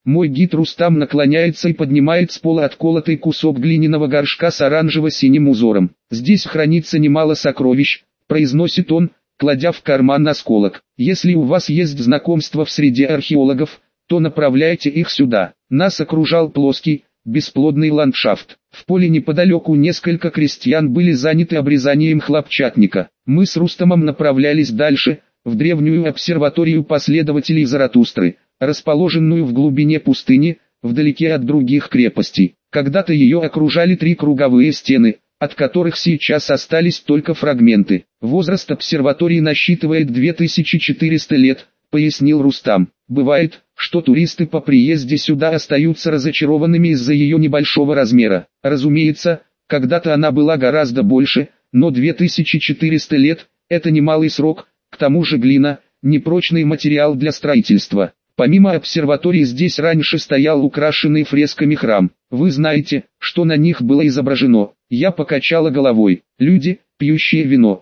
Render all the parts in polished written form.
Мой гид Рустам наклоняется и поднимает с пола отколотый кусок глиняного горшка с оранжево-синим узором. «Здесь хранится немало сокровищ», — произносит он, кладя в карман осколок. «Если у вас есть знакомство в среде археологов, то направляйте их сюда». Нас окружал плоский, бесплодный ландшафт. В поле неподалеку несколько крестьян были заняты обрезанием хлопчатника. Мы с Рустамом направлялись дальше, в древнюю обсерваторию последователей Заратустры, расположенную в глубине пустыни, вдалеке от других крепостей. Когда-то ее окружали 3 круговые стены, от которых сейчас остались только фрагменты. Возраст обсерватории насчитывает 2400 лет, пояснил Рустам. Бывает, что туристы по приезде сюда остаются разочарованными из-за ее небольшого размера. Разумеется, когда-то она была гораздо больше, но 2400 лет – это немалый срок, к тому же глина – непрочный материал для строительства. Помимо обсерватории здесь раньше стоял украшенный фресками храм. Вы знаете, что на них было изображено? Я покачала головой. Люди, пьющие вино.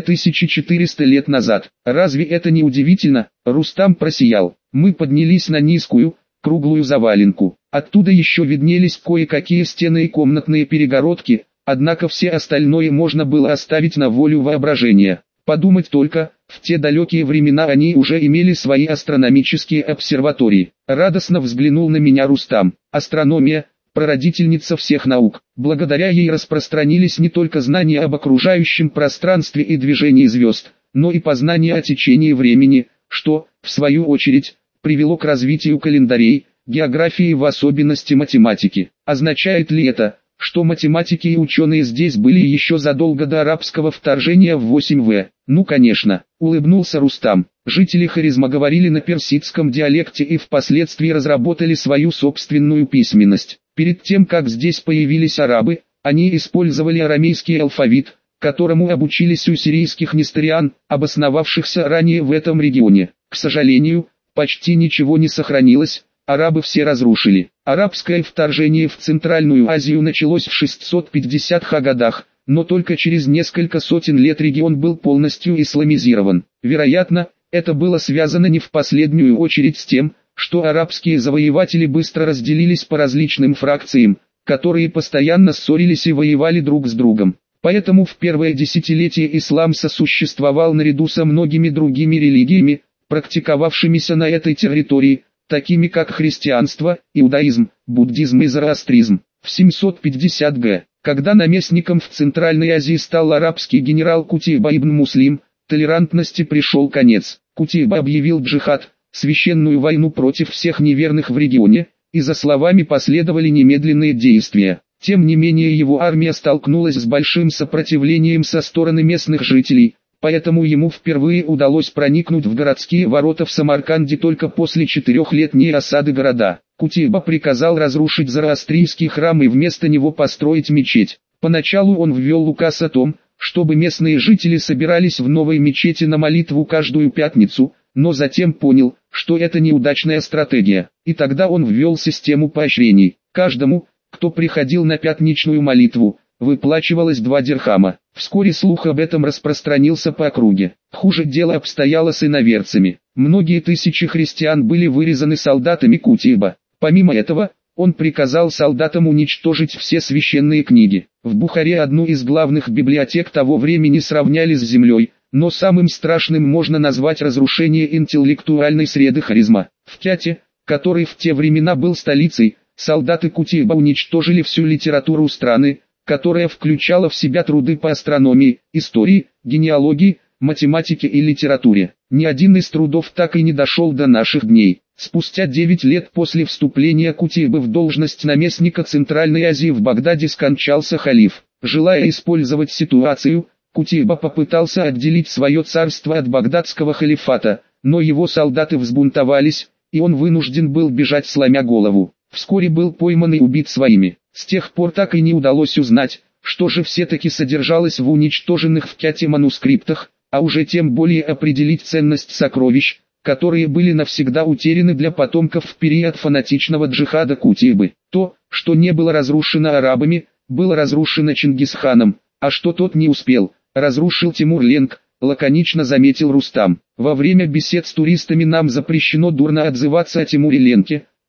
2400 лет назад. Разве это не удивительно? Рустам просиял. Мы поднялись на низкую, круглую заваленку. Оттуда еще виднелись кое-какие стены и комнатные перегородки, однако все остальное можно было оставить на волю воображения. Подумать только, в те далекие времена они уже имели свои астрономические обсерватории. Радостно взглянул на меня Рустам. Астрономия – прародительница всех наук. Благодаря ей распространились не только знания об окружающем пространстве и движении звезд, но и познания о течении времени, что, в свою очередь, привело к развитию календарей, географии и в особенности математики. Означает ли это, что математики и ученые здесь были еще задолго до арабского вторжения в 8В? Ну конечно, улыбнулся Рустам. Жители Хорезма говорили на персидском диалекте и впоследствии разработали свою собственную письменность. Перед тем, как здесь появились арабы, они использовали арамейский алфавит, которому обучились у сирийских несториан, обосновавшихся ранее в этом регионе. К сожалению, почти ничего не сохранилось, арабы все разрушили. Арабское вторжение в Центральную Азию началось в 650-х годах, но только через несколько сотен лет регион был полностью исламизирован. Вероятно, это было связано не в последнюю очередь с тем, что арабские завоеватели быстро разделились по различным фракциям, которые постоянно ссорились и воевали друг с другом. Поэтому в первое десятилетие ислам сосуществовал наряду со многими другими религиями, практиковавшимися на этой территории, такими как христианство, иудаизм, буддизм и зороастризм. В 750 г., когда наместником в Центральной Азии стал арабский генерал Кутейба ибн Муслим, толерантности пришел конец. Кутейба объявил джихад, священную войну против всех неверных в регионе, и за словами последовали немедленные действия. Тем не менее его армия столкнулась с большим сопротивлением со стороны местных жителей, поэтому ему впервые удалось проникнуть в городские ворота в Самарканде только после 4-летней осады города. Кутейба приказал разрушить зороастрийский храм и вместо него построить мечеть. Поначалу он ввел указ о том, чтобы местные жители собирались в новой мечети на молитву каждую пятницу, но затем понял, что это неудачная стратегия, и тогда он ввел систему поощрений. Каждому, кто приходил на пятничную молитву, выплачивалось 2 дирхама. Вскоре слух об этом распространился по округе. Хуже дело обстояло с иноверцами. Многие тысячи христиан были вырезаны солдатами Кутейба. Помимо этого, он приказал солдатам уничтожить все священные книги. В Бухаре одну из главных библиотек того времени сравняли с землей, но самым страшным можно назвать разрушение интеллектуальной среды Хорезма. В Кяте, который в те времена был столицей, солдаты Кутейба уничтожили всю литературу страны, которая включала в себя труды по астрономии, истории, генеалогии, математике и литературе. Ни один из трудов так и не дошел до наших дней. Спустя 9 лет после вступления Кутейбы в должность наместника Центральной Азии в Багдаде скончался халиф. Желая использовать ситуацию, Кутейба попытался отделить свое царство от багдадского халифата, но его солдаты взбунтовались, и он вынужден был бежать сломя голову. Вскоре был пойман и убит своими. С тех пор так и не удалось узнать, что же все-таки содержалось в уничтоженных в Кяте манускриптах, а уже тем более определить ценность сокровищ, которые были навсегда утеряны для потомков в период фанатичного джихада Кутейбы. То, что не было разрушено арабами, было разрушено Чингисханом, а что тот не успел, разрушил Тимур-Ленг, лаконично заметил Рустам. Во время бесед с туристами нам запрещено дурно отзываться о Тимуре-Ленге,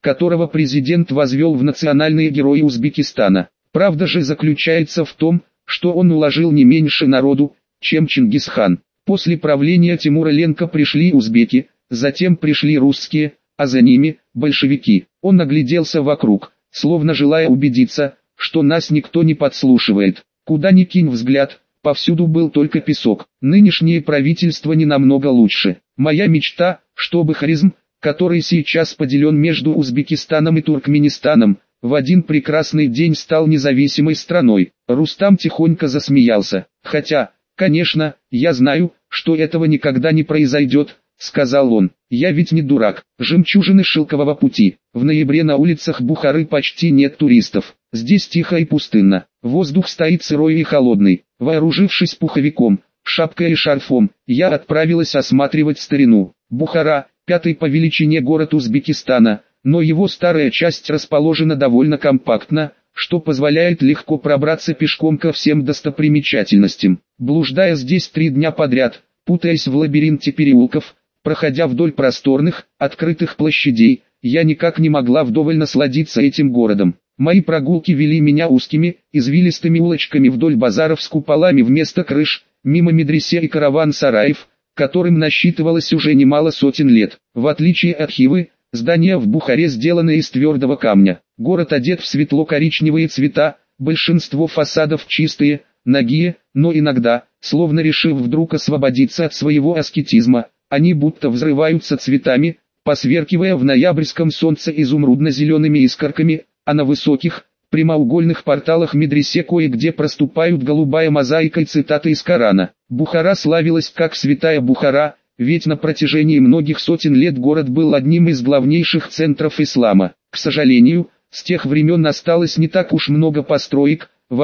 которого президент возвел в национальные герои Узбекистана. Правда же заключается в том, что он уложил не меньше народу, чем Чингисхан. После правления Тимура Ленка пришли узбеки, затем пришли русские, а за ними – большевики. Он огляделся вокруг, словно желая убедиться, что нас никто не подслушивает. Куда ни кинь взгляд, повсюду был только песок. Нынешнее правительство не намного лучше. Моя мечта, чтобы Хорезм, который сейчас поделен между Узбекистаном и Туркменистаном, в один прекрасный день стал независимой страной. Рустам тихонько засмеялся. Хотя, конечно, я знаю, что этого никогда не произойдет, сказал он. Я ведь не дурак. Жемчужины шелкового пути. В ноябре на улицах Бухары почти нет туристов. Здесь тихо и пустынно. Воздух стоит сырой и холодный. Вооружившись пуховиком, шапкой и шарфом, я отправилась осматривать старину. Бухара – пятый по величине город Узбекистана, но его старая часть расположена довольно компактно, что позволяет легко пробраться пешком ко всем достопримечательностям. Блуждая здесь 3 дня подряд, путаясь в лабиринте переулков, проходя вдоль просторных, открытых площадей, я никак не могла вдоволь насладиться этим городом. Мои прогулки вели меня узкими, извилистыми улочками вдоль базаров с куполами вместо крыш, мимо медресе и караван-сараев, которым насчитывалось уже немало сотен лет. В отличие от Хивы, здания в Бухаре сделаны из твердого камня. Город одет в светло-коричневые цвета, большинство фасадов чистые, нагие, но иногда, словно решив вдруг освободиться от своего аскетизма, они будто взрываются цветами, посверкивая в ноябрьском солнце изумрудно-зелеными искорками, а на высоких, прямоугольных порталах медресе кое-где проступают голубая мозаика и цитаты из Корана. Бухара славилась как святая Бухара, ведь на протяжении многих сотен лет город был одним из главнейших центров ислама. К сожалению, с тех времен осталось не так уж много построек. В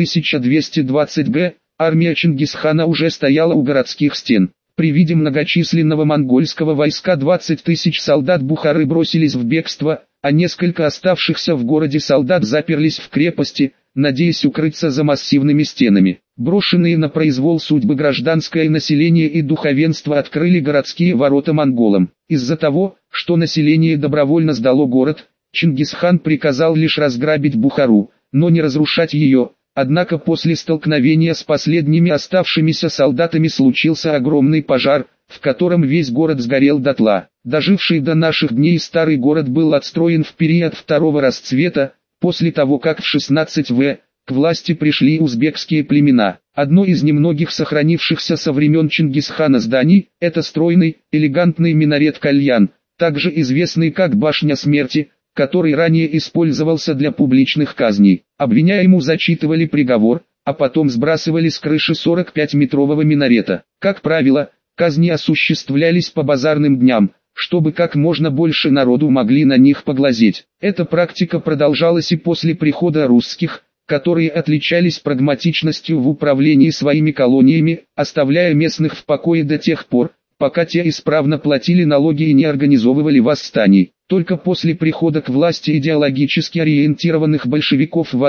1220 г. армия Чингисхана уже стояла у городских стен. При виде многочисленного монгольского войска 20 тысяч солдат Бухары бросились в бегство, а несколько оставшихся в городе солдат заперлись в крепости, надеясь укрыться за массивными стенами. Брошенные на произвол судьбы гражданское население и духовенство открыли городские ворота монголам. Из-за того, что население добровольно сдало город, Чингисхан приказал лишь разграбить Бухару, но не разрушать ее. Однако после столкновения с последними оставшимися солдатами случился огромный пожар, в котором весь город сгорел дотла. Доживший до наших дней старый город был отстроен в период второго расцвета, после того как в 16 в. к власти пришли узбекские племена. Одно из немногих сохранившихся со времен Чингисхана зданий – это стройный, элегантный минарет Кальян, также известный как Башня Смерти, который ранее использовался для публичных казней. Обвиняемому зачитывали приговор, а потом сбрасывали с крыши 45-метрового минарета. Как правило, казни осуществлялись по базарным дням, чтобы как можно больше народу могли на них поглазеть. Эта практика продолжалась и после прихода русских, которые отличались прагматичностью в управлении своими колониями, оставляя местных в покое до тех пор, пока те исправно платили налоги и не организовывали восстаний. Только после прихода к власти идеологически ориентированных большевиков в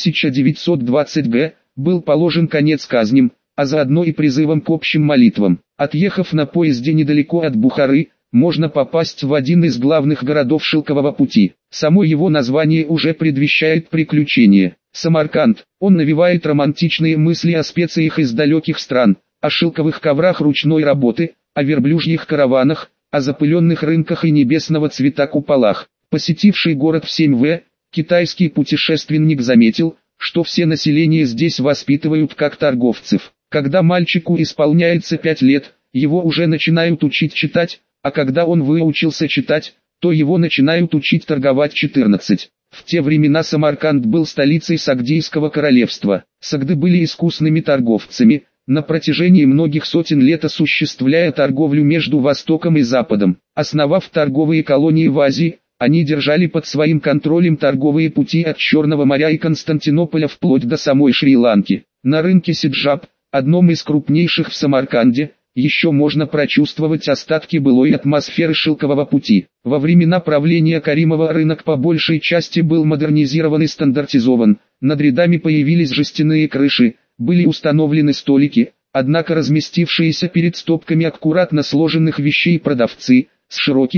1920 г. был положен конец казням, а заодно и призывом к общим молитвам. Отъехав на поезде недалеко от Бухары, можно попасть в один из главных городов Шелкового пути. Само его название уже предвещает приключение. Самарканд. Он навевает романтичные мысли о специях из далеких стран, о шелковых коврах ручной работы, о верблюжьих караванах, о запыленных рынках и небесного цвета куполах. Посетивший город в 7 в. китайский путешественник заметил, что все население здесь воспитывают как торговцев. Когда мальчику исполняется 5 лет, его уже начинают учить читать, а когда он выучился читать, то его начинают учить торговать 14. В те времена Самарканд был столицей Сагдийского королевства. Сагды были искусными торговцами, на протяжении многих сотен лет осуществляя торговлю между Востоком и Западом. Основав торговые колонии в Азии, они держали под своим контролем торговые пути от Черного моря и Константинополя вплоть до самой Шри-Ланки. На рынке Сиджаб, одном из крупнейших в Самарканде, еще можно прочувствовать остатки былой атмосферы Шелкового пути. Во времена правления Каримова рынок по большей части был модернизирован и стандартизован, над рядами появились жестяные крыши, были установлены столики, однако разместившиеся перед стопками аккуратно сложенных вещей продавцы, с широкими,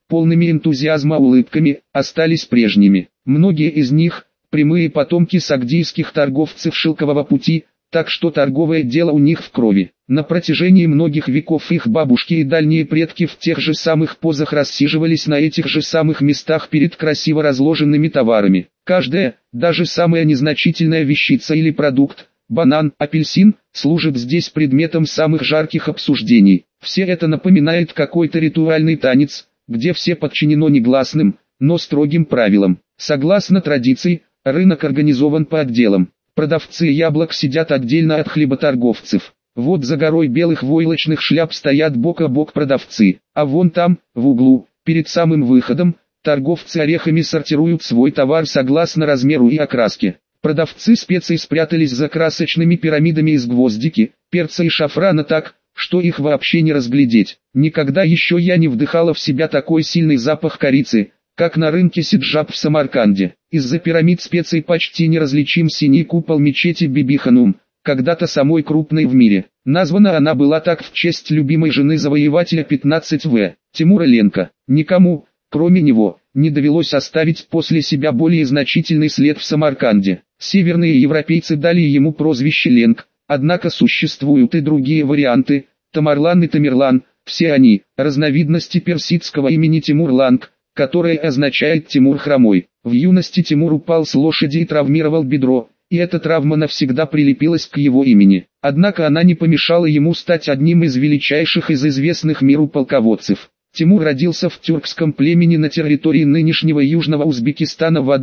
полными энтузиазма улыбками, остались прежними. Многие из них – прямые потомки сагдийских торговцев шелкового пути, так что торговое дело у них в крови. На протяжении многих веков их бабушки и дальние предки в тех же самых позах рассиживались на этих же самых местах перед красиво разложенными товарами. Каждая, даже самая незначительная вещица или продукт, банан, апельсин, служит здесь предметом самых жарких обсуждений. Все это напоминает какой-то ритуальный танец, где все подчинено негласным, но строгим правилам. Согласно традиции, рынок организован по отделам. Продавцы яблок сидят отдельно от хлеботорговцев. Вот за горой белых войлочных шляп стоят бок о бок продавцы, а вон там, в углу, перед самым выходом, торговцы орехами сортируют свой товар согласно размеру и окраске. Продавцы специй спрятались за красочными пирамидами из гвоздики, перца и шафрана так, что их вообще не разглядеть. Никогда еще я не вдыхала в себя такой сильный запах корицы, как на рынке Сиджаб в Самарканде. Из-за пирамид специй почти неразличим синий купол мечети Биби-Ханум, когда-то самой крупной в мире. Названа она была так в честь любимой жены завоевателя 15В, Тимура Ленка. Никому, кроме него, не довелось оставить после себя более значительный след в Самарканде. Северные европейцы дали ему прозвище Ленк, однако существуют и другие варианты, Тамарлан и Тамерлан, все они – разновидности персидского имени Тимур-Ланг, которое означает Тимур хромой. В юности Тимур упал с лошади и травмировал бедро, и эта травма навсегда прилепилась к его имени. Однако она не помешала ему стать одним из величайших из известных миру полководцев. Тимур родился в тюркском племени на территории нынешнего Южного Узбекистана в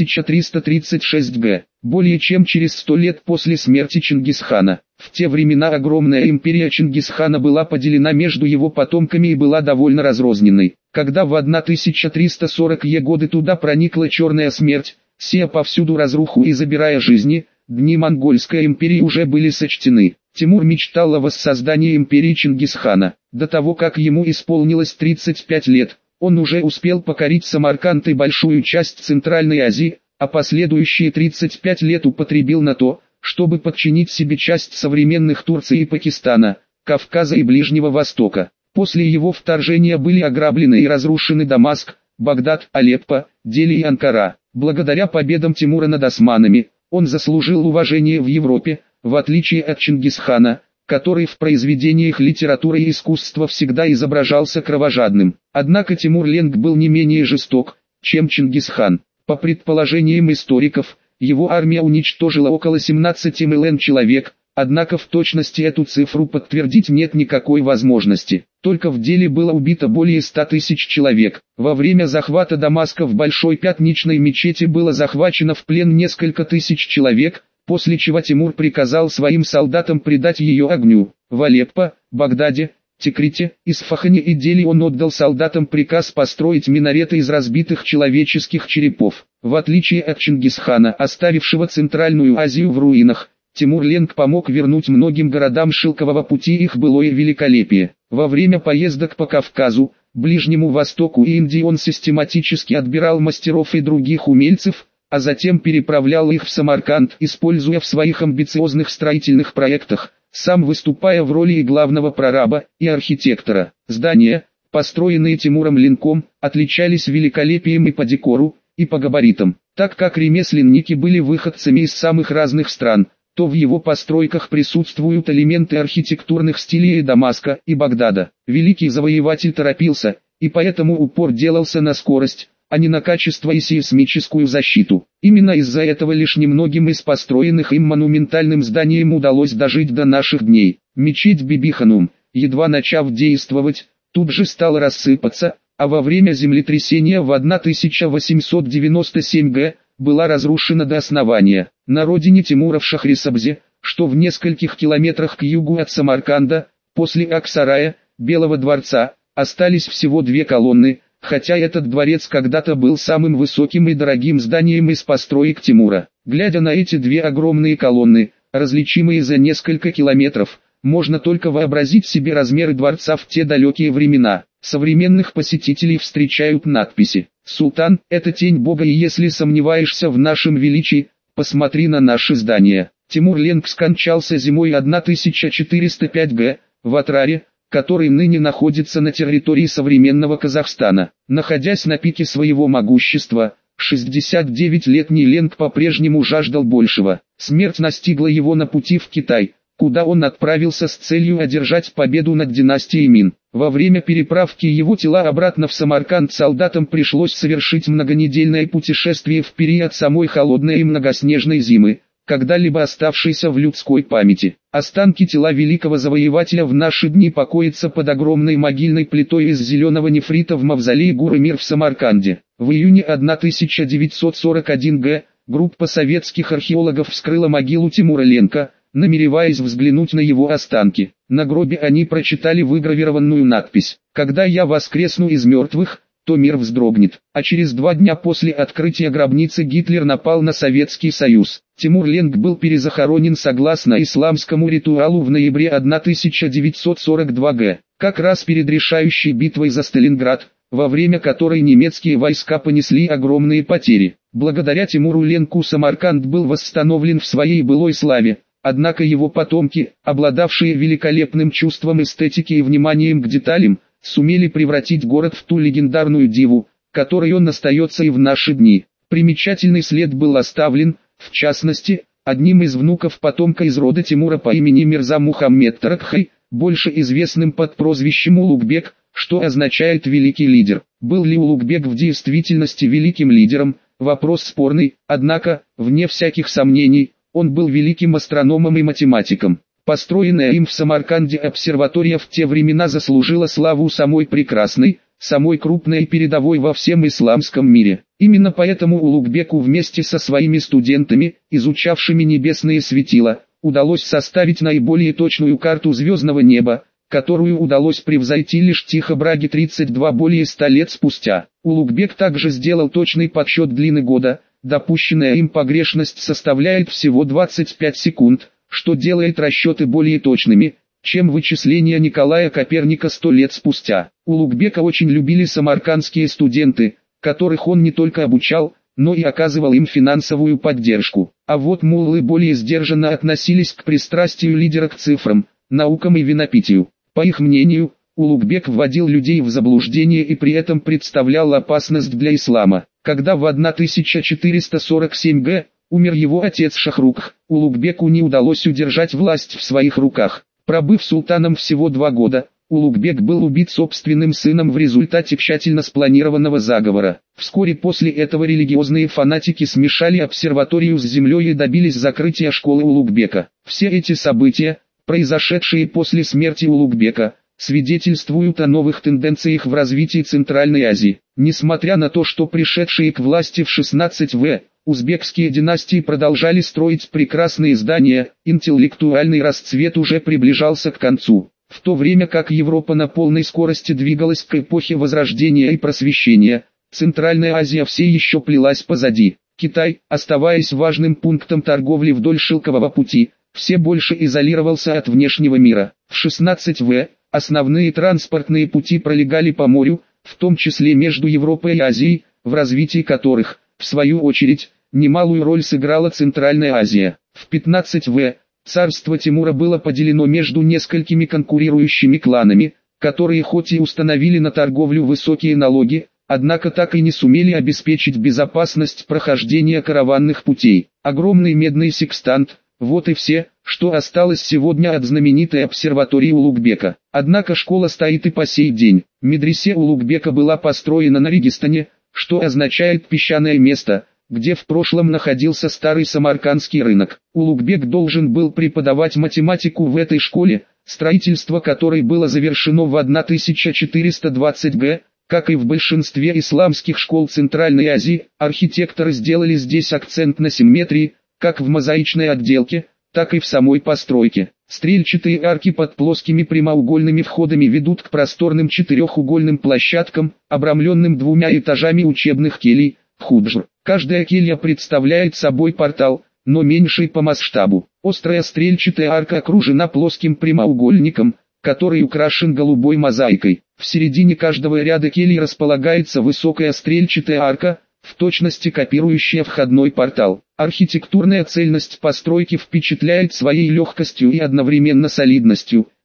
1336 г. Более чем через 100 лет после смерти Чингисхана. В те времена огромная империя Чингисхана была поделена между его потомками и была довольно разрозненной. Когда в 1340-е годы туда проникла черная смерть, сея повсюду разруху и забирая жизни, дни Монгольской империи уже были сочтены. Тимур мечтал о воссоздании империи Чингисхана. До того, как ему исполнилось 35 лет, он уже успел покорить Самарканд и большую часть Центральной Азии, а последующие 35 лет употребил на то, чтобы подчинить себе часть современных Турции и Пакистана, Кавказа и Ближнего Востока. После его вторжения были ограблены и разрушены Дамаск, Багдад, Алеппо, Дели и Анкара. Благодаря победам Тимура над османами, он заслужил уважение в Европе, в отличие от Чингисхана, который в произведениях литературы и искусства всегда изображался кровожадным. Однако Тимур Ленк был не менее жесток, чем Чингисхан. По предположениям историков, его армия уничтожила около 17 миллион человек, однако в точности эту цифру подтвердить нет никакой возможности. Только в деле было убито более 100 тысяч человек. Во время захвата Дамаска в Большой Пятничной мечети было захвачено в плен несколько тысяч человек, после чего Тимур приказал своим солдатам предать ее огню. В Алеппо, Багдаде, Тикрите, Исфахане и Дели он отдал солдатам приказ построить минареты из разбитых человеческих черепов. В отличие от Чингисхана, оставившего Центральную Азию в руинах, Тимур Ленк помог вернуть многим городам Шелкового пути их былое великолепие. Во время поездок по Кавказу, Ближнему Востоку и Индии он систематически отбирал мастеров и других умельцев, а затем переправлял их в Самарканд, используя в своих амбициозных строительных проектах, сам выступая в роли и главного прораба, и архитектора. Здания, построенные Тимуром Ленком, отличались великолепием и по декору, и по габаритам. Так как ремесленники были выходцами из самых разных стран, то в его постройках присутствуют элементы архитектурных стилей Дамаска и Багдада. Великий завоеватель торопился, и поэтому упор делался на скорость, а не на качество и сейсмическую защиту. Именно из-за этого лишь немногим из построенных им монументальным зданиям удалось дожить до наших дней. Мечеть Биби-Ханум, едва начав действовать, тут же стала рассыпаться, а во время землетрясения в 1897 г. была разрушена до основания. На родине Тимура в Шахрисабзе, что в нескольких километрах к югу от Самарканда, после Аксарая, Белого дворца, остались всего две колонны, хотя этот дворец когда-то был самым высоким и дорогим зданием из построек Тимура. Глядя на эти две огромные колонны, различимые за несколько километров, можно только вообразить себе размеры дворца в те далекие времена. Современных посетителей встречают надписи: «Султан – это тень Бога, и если сомневаешься в нашем величии, посмотри на наши здания». Тимур Ленк скончался зимой 1405 г. в Атраре, который ныне находится на территории современного Казахстана. Находясь на пике своего могущества, 69-летний Ленг по-прежнему жаждал большего. Смерть настигла его на пути в Китай, куда он отправился с целью одержать победу над династией Мин. Во время переправки его тела обратно в Самарканд солдатам пришлось совершить многонедельное путешествие в период самой холодной и многоснежной зимы, когда-либо оставшейся в людской памяти. Останки тела великого завоевателя в наши дни покоятся под огромной могильной плитой из зеленого нефрита в мавзолее Гуры-Мир в Самарканде. В июне 1941 г. группа советских археологов вскрыла могилу Тимура Ленка, намереваясь взглянуть на его останки. На гробе они прочитали выгравированную надпись: «Когда я воскресну из мертвых, то мир вздрогнет». А через 2 дня после открытия гробницы Гитлер напал на Советский Союз. Тимур Ленг был перезахоронен согласно исламскому ритуалу в ноябре 1942 г. Как раз перед решающей битвой за Сталинград, во время которой немецкие войска понесли огромные потери. Благодаря Тимуру Ленгу Самарканд был восстановлен в своей былой славе. Однако его потомки, обладавшие великолепным чувством эстетики и вниманием к деталям, сумели превратить город в ту легендарную диву, которой он остается и в наши дни. Примечательный след был оставлен, в частности, одним из внуков потомка из рода Тимура по имени Мирза Мухаммед Таракхай, больше известным под прозвищем Улугбек, что означает «великий лидер». Был ли Улугбек в действительности великим лидером, вопрос спорный, однако, вне всяких сомнений, он был великим астрономом и математиком. Построенная им в Самарканде обсерватория в те времена заслужила славу самой прекрасной, самой крупной и передовой во всем исламском мире. Именно поэтому Улугбеку вместе со своими студентами, изучавшими небесные светила, удалось составить наиболее точную карту звездного неба, которую удалось превзойти лишь Тихо Браге 32 более 100 лет спустя. Улугбек также сделал точный подсчет длины года. Допущенная им погрешность составляет всего 25 секунд, что делает расчеты более точными, чем вычисления Николая Коперника 100 лет спустя. Улугбека очень любили самаркандские студенты, которых он не только обучал, но и оказывал им финансовую поддержку. А вот муллы более сдержанно относились к пристрастию лидера к цифрам, наукам и винопитию. По их мнению, Улугбек вводил людей в заблуждение и при этом представлял опасность для ислама. Когда в 1447 г. умер его отец Шахрух, Улугбеку не удалось удержать власть в своих руках. Пробыв султаном всего 2 года, Улугбек был убит собственным сыном в результате тщательно спланированного заговора. Вскоре после этого религиозные фанатики смешали обсерваторию с землей и добились закрытия школы Улугбека. Все эти события, произошедшие после смерти Улугбека, свидетельствуют о новых тенденциях в развитии Центральной Азии. Несмотря на то, что пришедшие к власти в 16 в. узбекские династии продолжали строить прекрасные здания, интеллектуальный расцвет уже приближался к концу. В то время как Европа на полной скорости двигалась к эпохе Возрождения и Просвещения, Центральная Азия все еще плелась позади. Китай, оставаясь важным пунктом торговли вдоль Шелкового пути, все больше изолировался от внешнего мира. В 16 в. основные транспортные пути пролегали по морю, в том числе между Европой и Азией, в развитии которых, в свою очередь, немалую роль сыграла Центральная Азия. В 15 в. царство Тимура было поделено между несколькими конкурирующими кланами, которые хоть и установили на торговлю высокие налоги, однако так и не сумели обеспечить безопасность прохождения караванных путей. Огромный медный секстант – вот и все, что осталось сегодня от знаменитой обсерватории Улугбека. Однако школа стоит и по сей день. Медресе Улугбека была построена на Регистане, что означает «песчаное место», где в прошлом находился старый самаркандский рынок. Улугбек должен был преподавать математику в этой школе, строительство которой было завершено в 1420 г. Как и в большинстве исламских школ Центральной Азии, архитекторы сделали здесь акцент на симметрии, как в мозаичной отделке, так и в самой постройке. Стрельчатые арки под плоскими прямоугольными входами ведут к просторным четырехугольным площадкам, обрамленным 2 этажами учебных келий, худжр. Каждая келья представляет собой портал, но меньший по масштабу. Острая стрельчатая арка окружена плоским прямоугольником, который украшен голубой мозаикой. В середине каждого ряда келий располагается высокая стрельчатая арка, в точности копирующая входной портал. Архитектурная цельность постройки впечатляет своей легкостью и одновременно солидностью.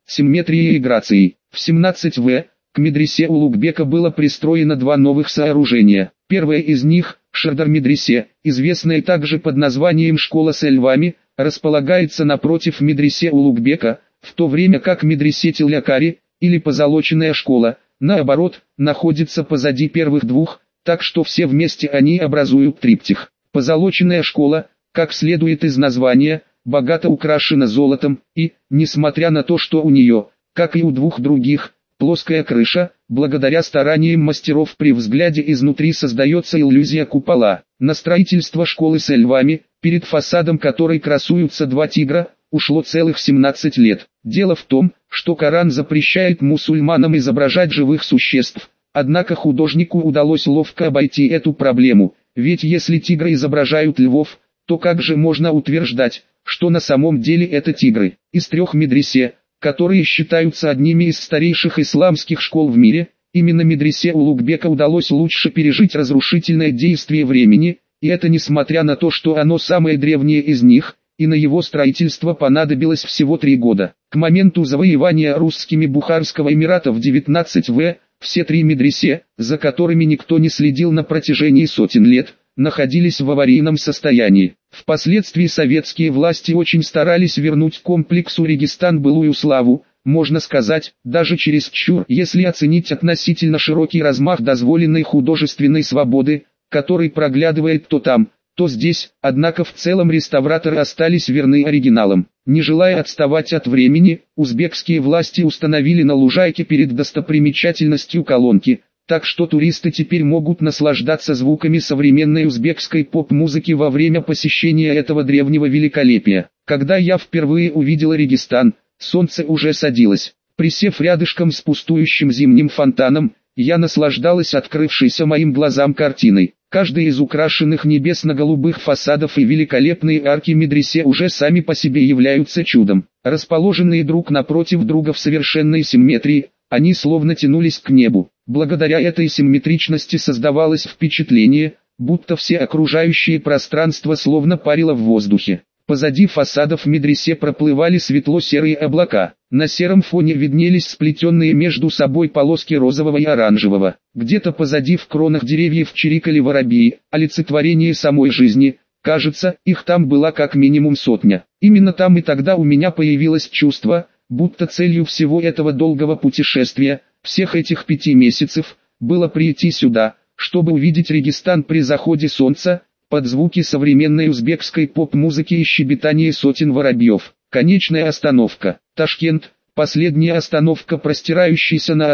симметрией и грацией. В 17В к медресе Улугбека было пристроено два новых сооружения. Первое из них, Шардар-медресе, известное также под названием «Школа с львами», располагается напротив медресе Улугбека, в то время как медресе Тиллякари, или позолоченная школа, наоборот, находится позади первых двух, так что все вместе они образуют триптих. Позолоченная школа, как следует из названия, богато украшена золотом и, несмотря на то, что у нее, как и у двух других, плоская крыша, благодаря стараниям мастеров при взгляде изнутри создается иллюзия купола. На строительство школы с львами, перед фасадом которой красуются два тигра, ушло целых 17 лет. Дело в том, что Коран запрещает мусульманам изображать живых существ, однако художнику удалось ловко обойти эту проблему, ведь если тигры изображают львов, то как же можно утверждать, что на самом деле это тигры? Из трех медресе, которые считаются одними из старейших исламских школ в мире, именно медресе Улугбека удалось лучше пережить разрушительное действие времени, и это несмотря на то, что оно самое древнее из них, и на его строительство понадобилось всего 3 года. К моменту завоевания русскими Бухарского Эмирата в 19В, все 3 медресе, за которыми никто не следил на протяжении сотен лет, находились в аварийном состоянии. Впоследствии советские власти очень старались вернуть комплексу Регистан былую славу, можно сказать, даже чересчур, если оценить относительно широкий размах дозволенной художественной свободы, который проглядывает то там, то здесь, однако в целом реставраторы остались верны оригиналам. Не желая отставать от времени, узбекские власти установили на лужайке перед достопримечательностью колонки, так что туристы теперь могут наслаждаться звуками современной узбекской поп-музыки во время посещения этого древнего великолепия. Когда я впервые увидел Регистан, солнце уже садилось. Присев рядышком с пустующим зимним фонтаном, я наслаждалась открывшейся моим глазам картиной. Каждый из украшенных небесно-голубых фасадов и великолепные арки медресе уже сами по себе являются чудом. Расположенные друг напротив друга в совершенной симметрии, они словно тянулись к небу. Благодаря этой симметричности создавалось впечатление, будто все окружающие пространство словно парило в воздухе. Позади фасадов медресе проплывали светло-серые облака. На сером фоне виднелись сплетенные между собой полоски розового и оранжевого. Где-то позади в кронах деревьев чирикали воробьи, олицетворение самой жизни. Кажется, их там была как минимум 100. Именно там и тогда у меня появилось чувство, будто целью всего этого долгого путешествия, всех этих 5 месяцев, было прийти сюда, чтобы увидеть Регистан при заходе солнца, под звуки современной узбекской поп-музыки и щебетание сотен воробьев. Конечная остановка. Ташкент. Последняя остановка, простирающаяся на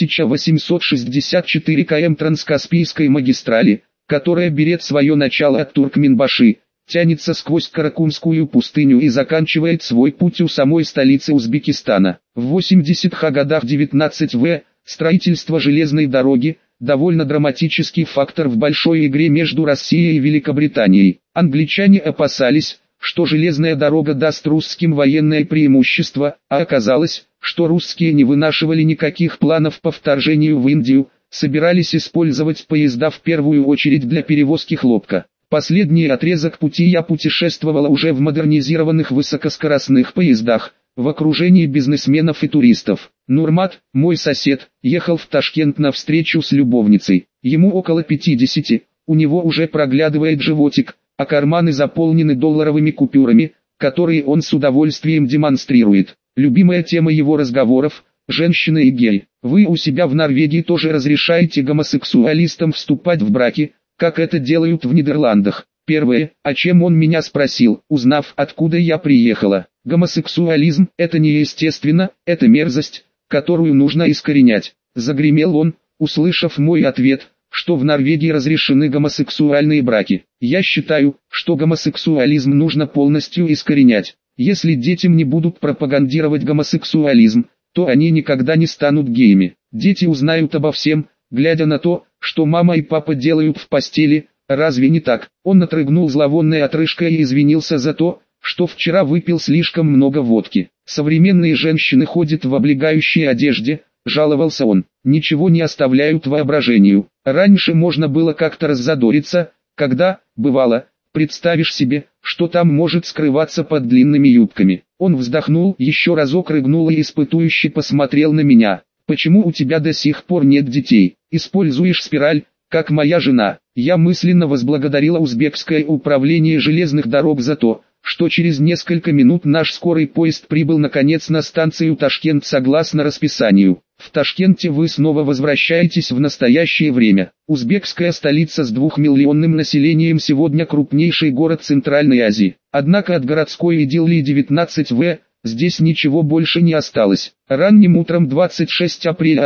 1864 км Транскаспийской магистрали, которая берет свое начало от Туркменбаши, тянется сквозь Каракумскую пустыню и заканчивает свой путь у самой столицы Узбекистана. В 80-х годах 19В строительство железной дороги, довольно драматический фактор в большой игре между Россией и Великобританией. Англичане опасались, что железная дорога даст русским военное преимущество, а оказалось, что русские не вынашивали никаких планов по вторжению в Индию, собирались использовать поезда в первую очередь для перевозки хлопка. Последний отрезок пути я путешествовала уже в модернизированных высокоскоростных поездах, в окружении бизнесменов и туристов. Нурмат, мой сосед, ехал в Ташкент на встречу с любовницей. Ему около 50, у него уже проглядывает животик, а карманы заполнены долларовыми купюрами, которые он с удовольствием демонстрирует. Любимая тема его разговоров – женщины и гей. Вы у себя в Норвегии тоже разрешаете гомосексуалистам вступать в браки, как это делают в Нидерландах? Первое, о чем он меня спросил, узнав, откуда я приехала. Гомосексуализм – это неестественно, это мерзость, которую нужно искоренять. Загремел он, услышав мой ответ, что в Норвегии разрешены гомосексуальные браки. Я считаю, что гомосексуализм нужно полностью искоренять. Если детям не будут пропагандировать гомосексуализм, то они никогда не станут геями. Дети узнают обо всем, глядя на то, что мама и папа делают в постели. Разве не так? Он отрыгнул зловонной отрыжкой и извинился за то, что вчера выпил слишком много водки. Современные женщины ходят в облегающей одежде, жаловался он, ничего не оставляют воображению. Раньше можно было как-то раззадориться, когда, бывало, Представишь себе, что там может скрываться под длинными юбками. Он вздохнул, еще разок рыгнул и испытующе посмотрел на меня. Почему у тебя до сих пор нет детей? Используешь спираль, как моя жена. Я мысленно возблагодарила узбекское управление железных дорог за то, что через несколько минут наш скорый поезд прибыл наконец на станцию Ташкент согласно расписанию. В Ташкенте вы снова возвращаетесь в настоящее время. Узбекская столица с 2-миллионным населением сегодня крупнейший город Центральной Азии. Однако от городской идиллии 19В здесь ничего больше не осталось. Ранним утром 26 апреля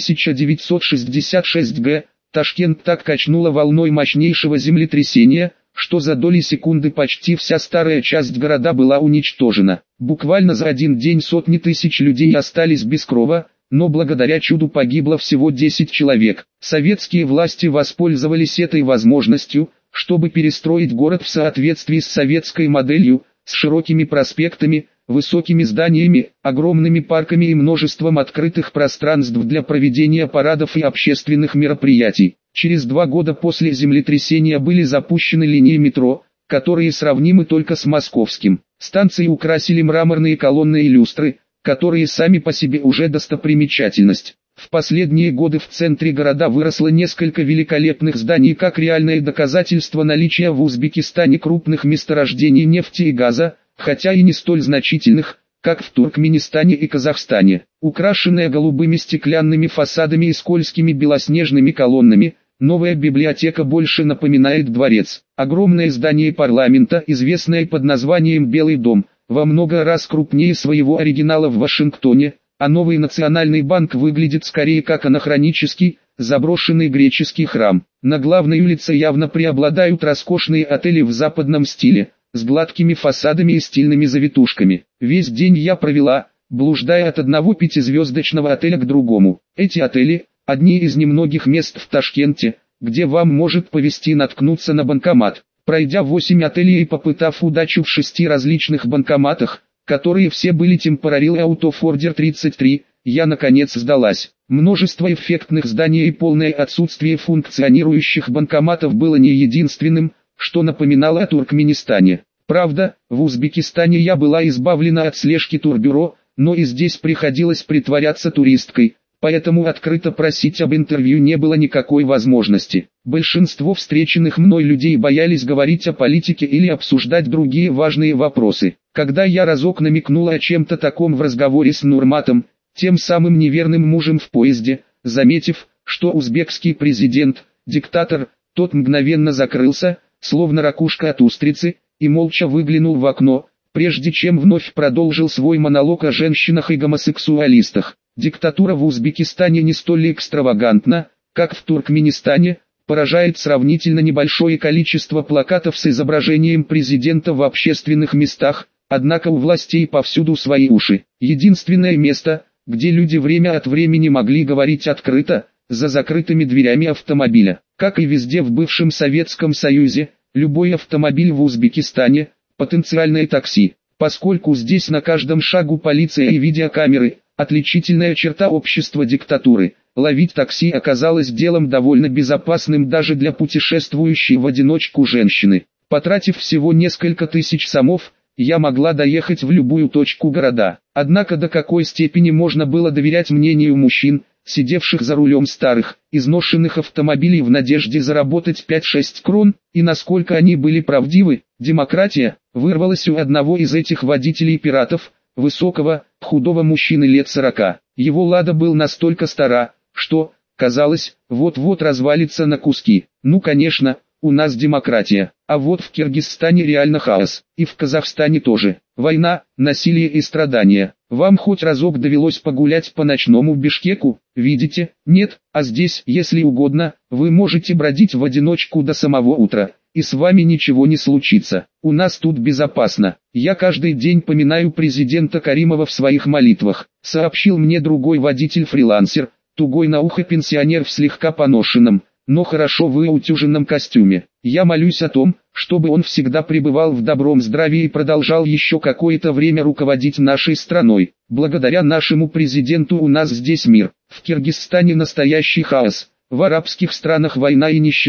1966 г. Ташкент так качнуло волной мощнейшего землетрясения, что за доли секунды почти вся старая часть города была уничтожена. Буквально за один день сотни тысяч людей остались без крова, но благодаря чуду погибло всего 10 человек. Советские власти воспользовались этой возможностью, чтобы перестроить город в соответствии с советской моделью, с широкими проспектами, высокими зданиями, огромными парками и множеством открытых пространств для проведения парадов и общественных мероприятий. Через 2 года после землетрясения были запущены линии метро, которые сравнимы только с московским. Станции украсили мраморные колонны и люстры, которые сами по себе уже достопримечательность. В последние годы в центре города выросло несколько великолепных зданий как реальное доказательство наличия в Узбекистане крупных месторождений нефти и газа, хотя и не столь значительных, как в Туркменистане и Казахстане. Украшенная голубыми стеклянными фасадами и скользкими белоснежными колоннами, новая библиотека больше напоминает дворец. Огромное здание парламента, известное под названием Белый дом, во много раз крупнее своего оригинала в Вашингтоне, а новый национальный банк выглядит скорее как анахронический, заброшенный греческий храм. На главной улице явно преобладают роскошные отели в западном стиле, с гладкими фасадами и стильными завитушками. Весь день я провела, блуждая от одного пятизвездочного отеля к другому. Эти отели – одни из немногих мест в Ташкенте, где вам может повезти наткнуться на банкомат. Пройдя 8 отелей и попытав удачу в 6 различных банкоматах, которые все были Temporary Out of Order 33, я наконец сдалась. Множество эффектных зданий и полное отсутствие функционирующих банкоматов было не единственным, что напоминало о Туркменистане. Правда, в Узбекистане я была избавлена от слежки турбюро, но и здесь приходилось притворяться туристкой, поэтому открыто просить об интервью не было никакой возможности. Большинство встреченных мной людей боялись говорить о политике или обсуждать другие важные вопросы. Когда я разок намекнула о чем-то таком в разговоре с Нурматом, тем самым неверным мужем в поезде, заметив, что узбекский президент, диктатор, тот мгновенно закрылся, словно ракушка от устрицы, и молча выглянул в окно, прежде чем вновь продолжил свой монолог о женщинах и гомосексуалистах. Диктатура в Узбекистане не столь экстравагантна, как в Туркменистане, поражает сравнительно небольшое количество плакатов с изображением президента в общественных местах, однако у властей повсюду свои уши. Единственное место, где люди время от времени могли говорить открыто, за закрытыми дверями автомобиля. Как и везде в бывшем Советском Союзе, любой автомобиль в Узбекистане – потенциальное такси. Поскольку здесь на каждом шагу полиция и видеокамеры – отличительная черта общества диктатуры, ловить такси оказалось делом довольно безопасным даже для путешествующей в одиночку женщины. Потратив всего несколько тысяч сомов, я могла доехать в любую точку города. Однако до какой степени можно было доверять мнению мужчин, сидевших за рулем старых, изношенных автомобилей в надежде заработать 5-6 крон, и насколько они были правдивы? Демократия вырвалась у одного из этих водителей-пиратов, высокого, худого мужчины лет 40. Его лада был настолько стара, что, казалось, вот-вот развалится на куски. Ну конечно, у нас демократия, а вот в Киргизстане реально хаос, и в Казахстане тоже. Война, насилие и страдания. Вам хоть разок довелось погулять по ночному Бишкеку? Видите? Нет, а здесь, если угодно, вы можете бродить в одиночку до самого утра, и с вами ничего не случится. У нас тут безопасно. Я каждый день поминаю президента Каримова в своих молитвах, сообщил мне другой водитель-фрилансер, тугой на ухо пенсионер в слегка поношенном, но хорошо выутюженном костюме. Я молюсь о том, чтобы он всегда пребывал в добром здравии и продолжал еще какое-то время руководить нашей страной. Благодаря нашему президенту у нас здесь мир. В Киргизстане настоящий хаос, в арабских странах война и нищета.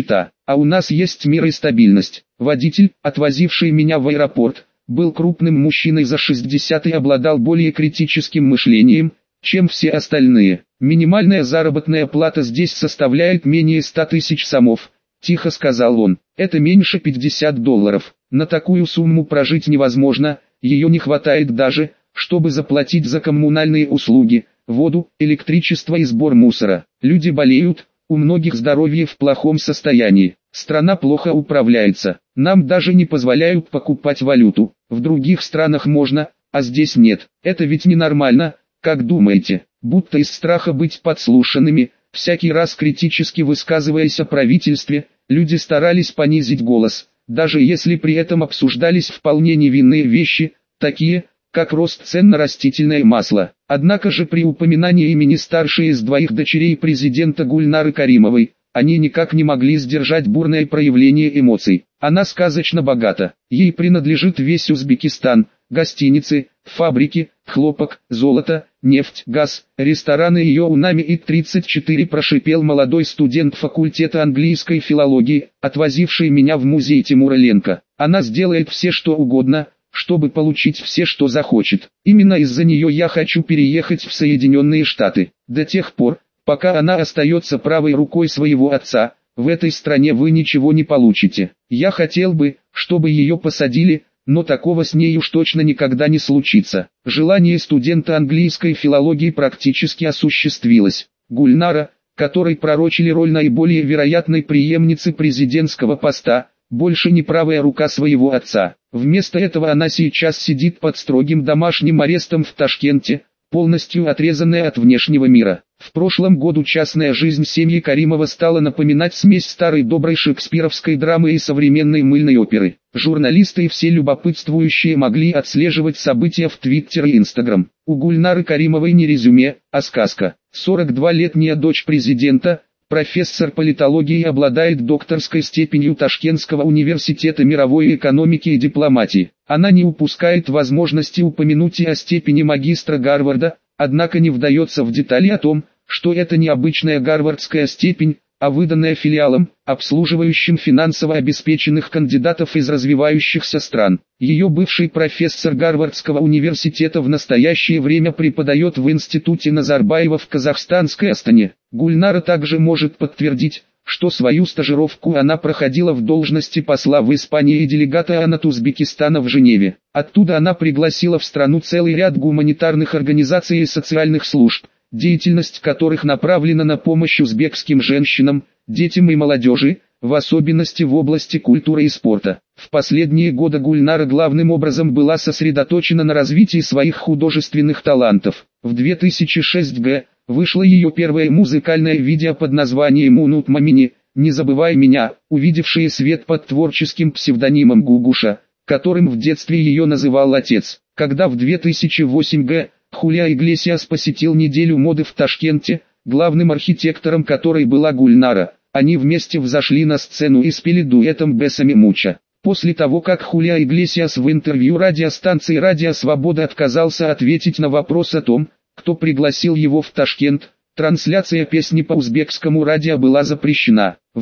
а у нас есть мир и стабильность. Водитель, отвозивший меня в аэропорт, был крупным мужчиной за 60 и обладал более критическим мышлением, чем все остальные. Минимальная заработная плата здесь составляет менее 100 тысяч сомов, тихо сказал он. Это меньше $50. На такую сумму прожить невозможно, ее не хватает даже, чтобы заплатить за коммунальные услуги, воду, электричество и сбор мусора. Люди болеют, у многих здоровье в плохом состоянии. Страна плохо управляется. Нам даже не позволяют покупать валюту. В других странах можно, а здесь нет. Это ведь ненормально, как думаете? Будто из страха быть подслушанными, всякий раз критически высказываясь о правительстве, люди старались понизить голос, даже если при этом обсуждались вполне невинные вещи, такие, как рост цен на растительное масло. Однако же при упоминании имени старшей из двоих дочерей президента Гульнары Каримовой, они никак не могли сдержать бурное проявление эмоций. Она сказочно богата, ей принадлежит весь Узбекистан, гостиницы, фабрики, хлопок, золото, нефть, газ, рестораны ее унами и 34 прошипел молодой студент факультета английской филологии, отвозивший меня в музей Тимура Ленка. Она сделает все что угодно, чтобы получить все что захочет. Именно из-за нее я хочу переехать в Соединенные Штаты. До тех пор, пока она остается правой рукой своего отца, в этой стране вы ничего не получите. Я хотел бы, чтобы ее посадили, но такого с ней уж точно никогда не случится. Желание студента английской филологии практически осуществилось. Гульнара, которой пророчили роль наиболее вероятной преемницы президентского поста, больше не правая рука своего отца. Вместо этого она сейчас сидит под строгим домашним арестом в Ташкенте, полностью отрезанная от внешнего мира. В прошлом году частная жизнь семьи Каримова стала напоминать смесь старой доброй шекспировской драмы и современной мыльной оперы. Журналисты и все любопытствующие могли отслеживать события в Твиттер и Инстаграм. У Гульнары Каримовой не резюме, а сказка. 42-летняя дочь президента, профессор политологии, обладает докторской степенью Ташкентского университета мировой экономики и дипломатии. Она не упускает возможности упомянуть и о степени магистра Гарварда, однако не вдается в детали о том, что это не обычная гарвардская степень, а выданная филиалом, обслуживающим финансово обеспеченных кандидатов из развивающихся стран. Ее бывший профессор Гарвардского университета в настоящее время преподает в институте Назарбаева в казахстанской Астане. Гульнара также может подтвердить, что свою стажировку она проходила в должности посла в Испании и делегата ООН от Узбекистана в Женеве. Оттуда она пригласила в страну целый ряд гуманитарных организаций и социальных служб, деятельность которых направлена на помощь узбекским женщинам, детям и молодежи, в особенности в области культуры и спорта. В последние годы Гульнара главным образом была сосредоточена на развитии своих художественных талантов. В 2006 году вышло ее первое музыкальное видео под названием «Унут Мамини», «Не забывай меня», увидевшее свет под творческим псевдонимом Гугуша, которым в детстве ее называл отец. Когда в 2008 году Хулио Иглесиас посетил неделю моды в Ташкенте, главным архитектором которой была Гульнара, они вместе взошли на сцену и спели дуэтом «Бесами Муча». После того, как Хулио Иглесиас в интервью радиостанции «Радио Свобода» отказался ответить на вопрос о том, кто пригласил его в Ташкент, трансляция песни по узбекскому радио была запрещена. В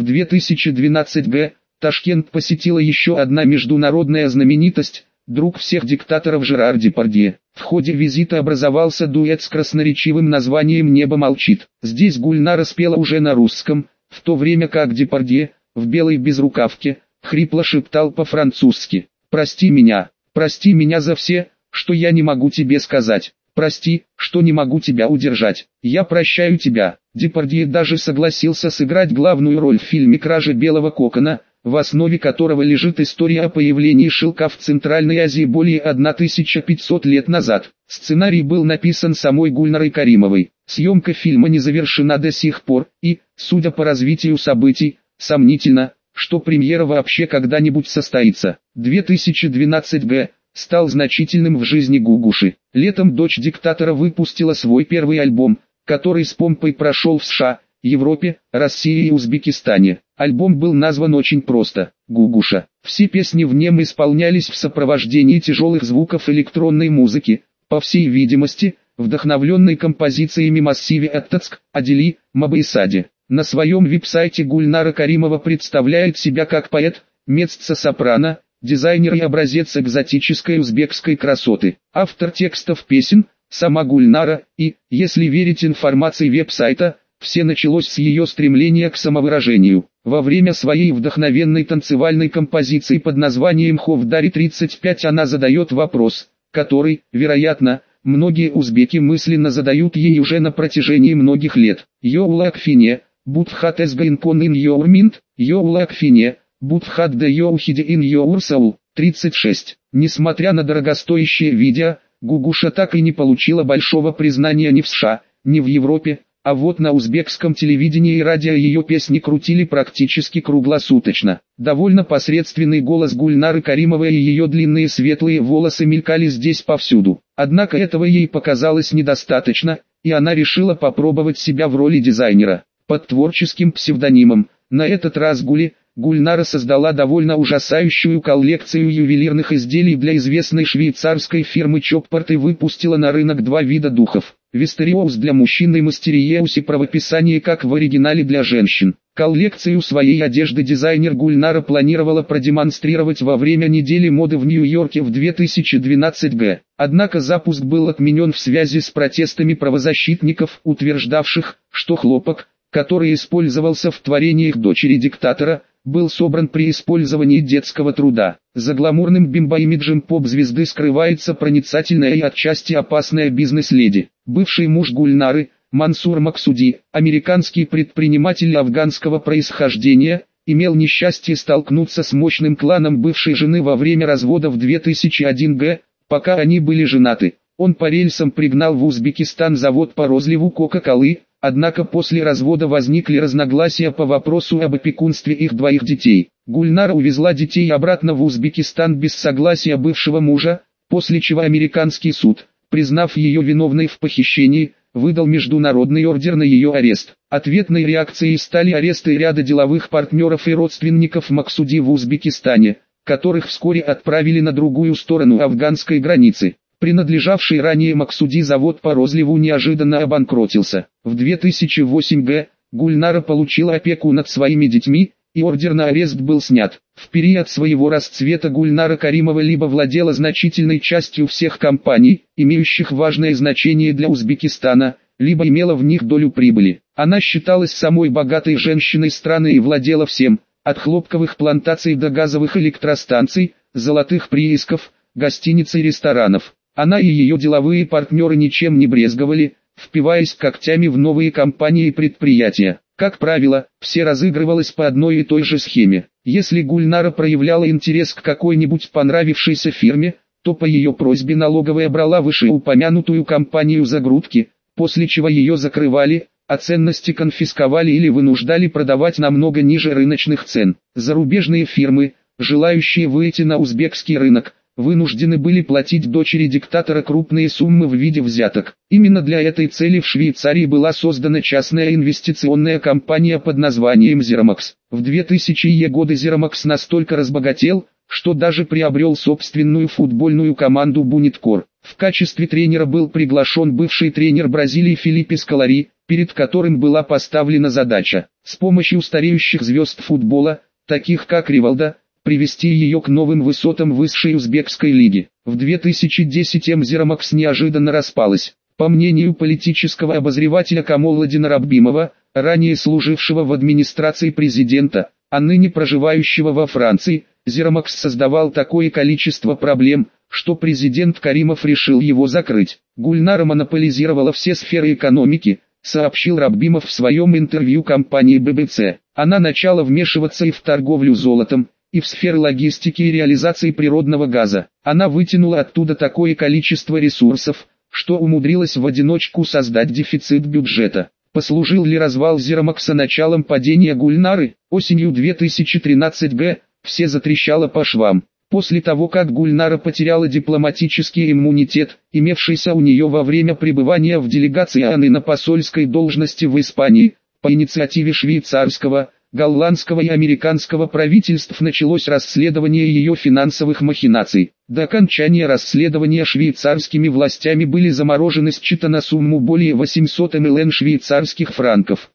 2012 году Ташкент посетила еще одна международная знаменитость, друг всех диктаторов Жерар Депардье. В ходе визита образовался дуэт с красноречивым названием «Небо молчит». Здесь Гульнара спела уже на русском, в то время как Депардье, в белой безрукавке, хрипло шептал по-французски: прости меня за все, что я не могу тебе сказать. Прости, что не могу тебя удержать. Я прощаю тебя». Депардье даже согласился сыграть главную роль в фильме «Кража белого кокона», в основе которого лежит история о появлении шелка в Центральной Азии более 1500 лет назад. Сценарий был написан самой Гульнарой Каримовой. Съемка фильма не завершена до сих пор, и, судя по развитию событий, сомнительно, что премьера вообще когда-нибудь состоится. 2012 год стал значительным в жизни Гугуши. Летом дочь диктатора выпустила свой первый альбом, который с помпой прошел в США, Европе, России и Узбекистане. Альбом был назван очень просто – «Гугуша». Все песни в нем исполнялись в сопровождении тяжелых звуков электронной музыки, по всей видимости, вдохновленной композициями Массиви Аттацк, Адели, Мабаисади. На своем веб-сайте Гульнара Каримова представляет себя как поэт, меццо-сопрано, дизайнер и образец экзотической узбекской красоты. Автор текстов песен, сама Гульнара, и, если верить информации веб-сайта, все началось с ее стремления к самовыражению. Во время своей вдохновенной танцевальной композиции под названием «Ховдари 35» она задает вопрос, который, вероятно, многие узбеки мысленно задают ей уже на протяжении многих лет. «Йоула Акфине, будхат эсгайнкон ин йоурминт, йоула Акфине, будхат де йоухиде ин йоурсаул». 36. Несмотря на дорогостоящее видео, Гугуша так и не получила большого признания ни в США, ни в Европе, а вот на узбекском телевидении и радио ее песни крутили практически круглосуточно. Довольно посредственный голос Гульнары Каримовой и ее длинные светлые волосы мелькали здесь повсюду. Однако этого ей показалось недостаточно, и она решила попробовать себя в роли дизайнера. Под творческим псевдонимом, на этот раз Гульнара создала довольно ужасающую коллекцию ювелирных изделий для известной швейцарской фирмы Chopard и выпустила на рынок два вида духов. Вестериоус для мужчин и Мастериеус и правописание как в оригинале для женщин. Коллекцию своей одежды дизайнер Гульнара планировала продемонстрировать во время недели моды в Нью-Йорке в 2012 г. Однако запуск был отменен в связи с протестами правозащитников, утверждавших, что хлопок, который использовался в творениях дочери диктатора, был собран при использовании детского труда. За гламурным бимбо-имиджем поп-звезды скрывается проницательная и отчасти опасная бизнес-леди. Бывший муж Гульнары, Мансур Максуди, американский предприниматель афганского происхождения, имел несчастье столкнуться с мощным кланом бывшей жены во время развода в 2001 г, пока они были женаты. Он по рельсам пригнал в Узбекистан завод по розливу Кока-Колы, однако после развода возникли разногласия по вопросу об опекунстве их двоих детей. Гульнара увезла детей обратно в Узбекистан без согласия бывшего мужа, после чего американский суд, признав ее виновной в похищении, выдал международный ордер на ее арест. Ответной реакцией стали аресты ряда деловых партнеров и родственников Максуди в Узбекистане, которых вскоре отправили на другую сторону афганской границы. Принадлежавший ранее Максуди завод по розливу неожиданно обанкротился. В 2008 г. Гульнара получила опеку над своими детьми, и ордер на арест был снят. В период своего расцвета Гульнара Каримова либо владела значительной частью всех компаний, имеющих важное значение для Узбекистана, либо имела в них долю прибыли. Она считалась самой богатой женщиной страны и владела всем, от хлопковых плантаций до газовых электростанций, золотых приисков, гостиниц и ресторанов. Она и ее деловые партнеры ничем не брезговали, впиваясь когтями в новые компании и предприятия. Как правило, все разыгрывалось по одной и той же схеме. Если Гульнара проявляла интерес к какой-нибудь понравившейся фирме, то по ее просьбе налоговая брала вышеупомянутую компанию за грудки, после чего ее закрывали, а ценности конфисковали или вынуждали продавать намного ниже рыночных цен. Зарубежные фирмы, желающие выйти на узбекский рынок, вынуждены были платить дочери диктатора крупные суммы в виде взяток. Именно для этой цели в Швейцарии была создана частная инвестиционная компания под названием Xeromax. В 2000-е годы Xeromax настолько разбогател, что даже приобрел собственную футбольную команду Буниткор. В качестве тренера был приглашен бывший тренер Бразилии Филиппе Сколари, перед которым была поставлена задача, с помощью стареющих звезд футбола, таких как Ривалдо, привести ее к новым высотам высшей узбекской лиги. В 2010-м Xeromax неожиданно распалась. По мнению политического обозревателя Камолладдина Раббимова, ранее служившего в администрации президента, а ныне проживающего во Франции, Xeromax создавал такое количество проблем, что президент Каримов решил его закрыть. Гульнара монополизировала все сферы экономики, сообщил Раббимов в своем интервью компании BBC. Она начала вмешиваться и в торговлю золотом, и в сферы логистики и реализации природного газа. Она вытянула оттуда такое количество ресурсов, что умудрилась в одиночку создать дефицит бюджета. Послужил ли развал Xeromax началом падения Гульнары? Осенью 2013 г. все затрещало по швам. После того, как Гульнара потеряла дипломатический иммунитет, имевшийся у нее во время пребывания в делегации ООН на посольской должности в Испании, по инициативе швейцарского, голландского и американского правительств началось расследование ее финансовых махинаций. До окончания расследования швейцарскими властями были заморожены счета на сумму более 800 млн швейцарских франков.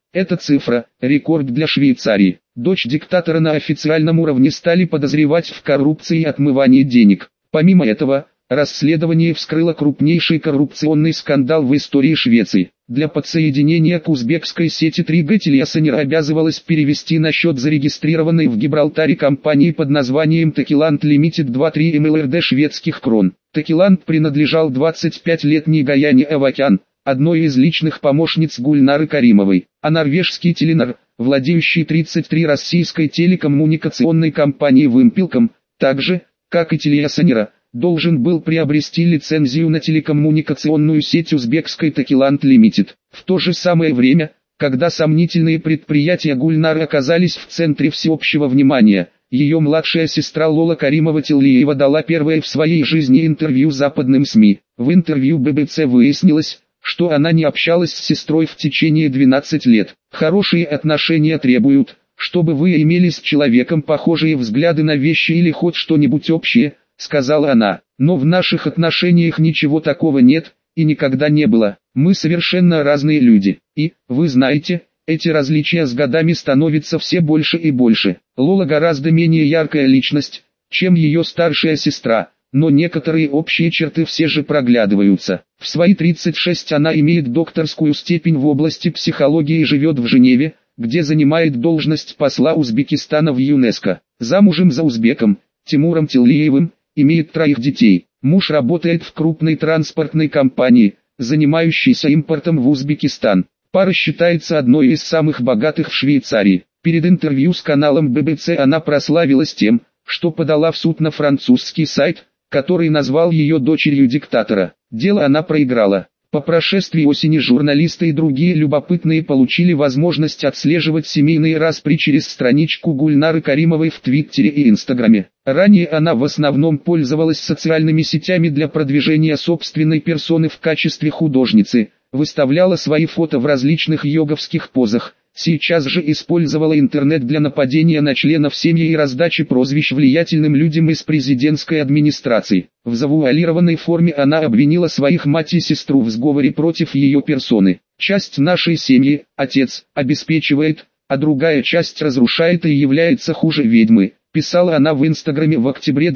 Эта цифра – рекорд для Швейцарии. Дочь диктатора на официальном уровне стали подозревать в коррупции и отмывании денег. Помимо этого, расследование вскрыло крупнейший коррупционный скандал в истории Швеции. Для подсоединения к узбекской сети 3G Тельясонер обязывалась перевести на счет зарегистрированной в Гибралтаре компании под названием Текиланд Limited 2,3 млрд шведских крон. Текиланд принадлежал 25-летней Гаяне Авакян, одной из личных помощниц Гульнары Каримовой, а норвежский Теленор, владеющий 33 российской телекоммуникационной компанией Вимпелком, также, как и Тельясонера, должен был приобрести лицензию на телекоммуникационную сеть узбекской Текиланд Limited. В то же самое время, когда сомнительные предприятия Гульнары оказались в центре всеобщего внимания, ее младшая сестра Лола Каримова-Теллиева дала первое в своей жизни интервью западным СМИ. В интервью BBC выяснилось, что она не общалась с сестрой в течение 12 лет. Хорошие отношения требуют, чтобы вы имели с человеком похожие взгляды на вещи или хоть что-нибудь общее, сказала она. Но в наших отношениях ничего такого нет, и никогда не было. Мы совершенно разные люди. И, вы знаете, эти различия с годами становятся все больше и больше. Лола гораздо менее яркая личность, чем ее старшая сестра, но некоторые общие черты все же проглядываются. В свои 36 она имеет докторскую степень в области психологии и живет в Женеве, где занимает должность посла Узбекистана в ЮНЕСКО. Замужем за узбеком, Тимуром Теллиевым, имеет 3 детей. Муж работает в крупной транспортной компании, занимающейся импортом в Узбекистан. Пара считается одной из самых богатых в Швейцарии. Перед интервью с каналом BBC она прославилась тем, что подала в суд на французский сайт, который назвал ее дочерью диктатора. Дело она проиграла. По прошествии осени журналисты и другие любопытные получили возможность отслеживать семейные распри через страничку Гульнары Каримовой в Твиттере и Инстаграме. Ранее она в основном пользовалась социальными сетями для продвижения собственной персоны в качестве художницы, выставляла свои фото в различных йоговских позах. Сейчас же использовала интернет для нападения на членов семьи и раздачи прозвищ влиятельным людям из президентской администрации. В завуалированной форме она обвинила своих мать и сестру в сговоре против ее персоны. Часть нашей семьи, отец, обеспечивает, а другая часть разрушает и является хуже ведьмы, писала она в Инстаграме в октябре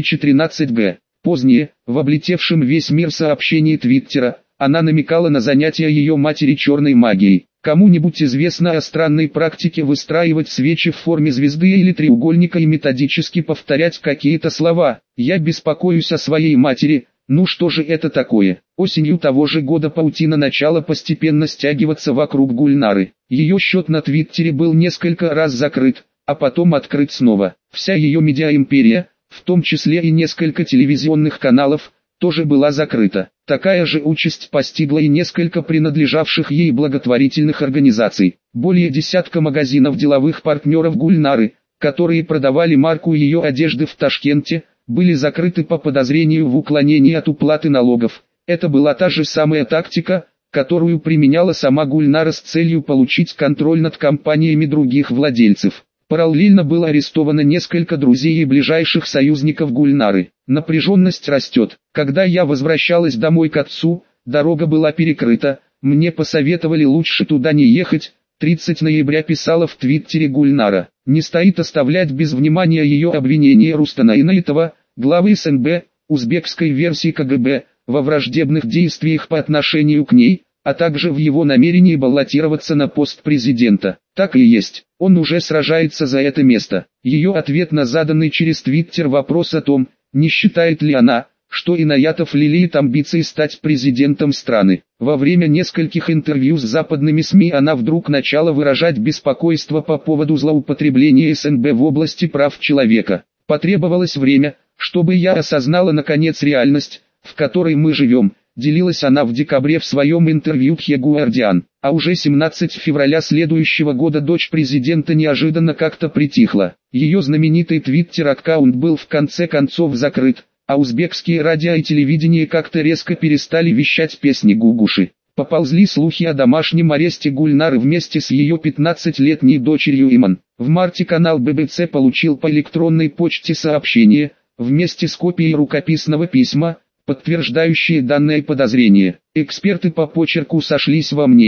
2013 г. Позднее, в облетевшем весь мир сообщении Твиттера, она намекала на занятия ее матери черной магией. Кому-нибудь известно о странной практике выстраивать свечи в форме звезды или треугольника и методически повторять какие-то слова. Я беспокоюсь о своей матери, ну что же это такое? Осенью того же года паутина начала постепенно стягиваться вокруг Гульнары. Ее счет на Твиттере был несколько раз закрыт, а потом открыт снова. Вся ее медиаимперия, в том числе и несколько телевизионных каналов, тоже была закрыта. Такая же участь постигла и несколько принадлежавших ей благотворительных организаций. Более десятка магазинов деловых партнеров Гульнары, которые продавали марку ее одежды в Ташкенте, были закрыты по подозрению в уклонении от уплаты налогов. Это была та же самая тактика, которую применяла сама Гульнара с целью получить контроль над компаниями других владельцев. Параллельно было арестовано несколько друзей и ближайших союзников Гульнары. Напряженность растет. Когда я возвращалась домой к отцу, дорога была перекрыта, мне посоветовали лучше туда не ехать. 30 ноября писала в Твиттере Гульнара. Не стоит оставлять без внимания ее обвинения Рустана Инаитова, главы СНБ, узбекской версии КГБ, во враждебных действиях по отношению к ней, а также в его намерении баллотироваться на пост президента. Так и есть, он уже сражается за это место. Ее ответ на заданный через Твиттер вопрос о том, не считает ли она, что Инаятов лелеет амбиции стать президентом страны. Во время нескольких интервью с западными СМИ она вдруг начала выражать беспокойство по поводу злоупотребления СНБ в области прав человека. Потребовалось время, чтобы я осознала наконец реальность, в которой мы живем, делилась она в декабре в своем интервью The Guardian. А уже 17 февраля следующего года дочь президента неожиданно как-то притихла. Ее знаменитый твиттер-аккаунт был в конце концов закрыт, а узбекские радио и телевидение как-то резко перестали вещать песни Гугуши. Поползли слухи о домашнем аресте Гульнары вместе с ее 15-летней дочерью Иман. В марте канал BBC получил по электронной почте сообщение, вместе с копией рукописного письма, подтверждающие данное подозрение. Эксперты по почерку сошлись во мнении,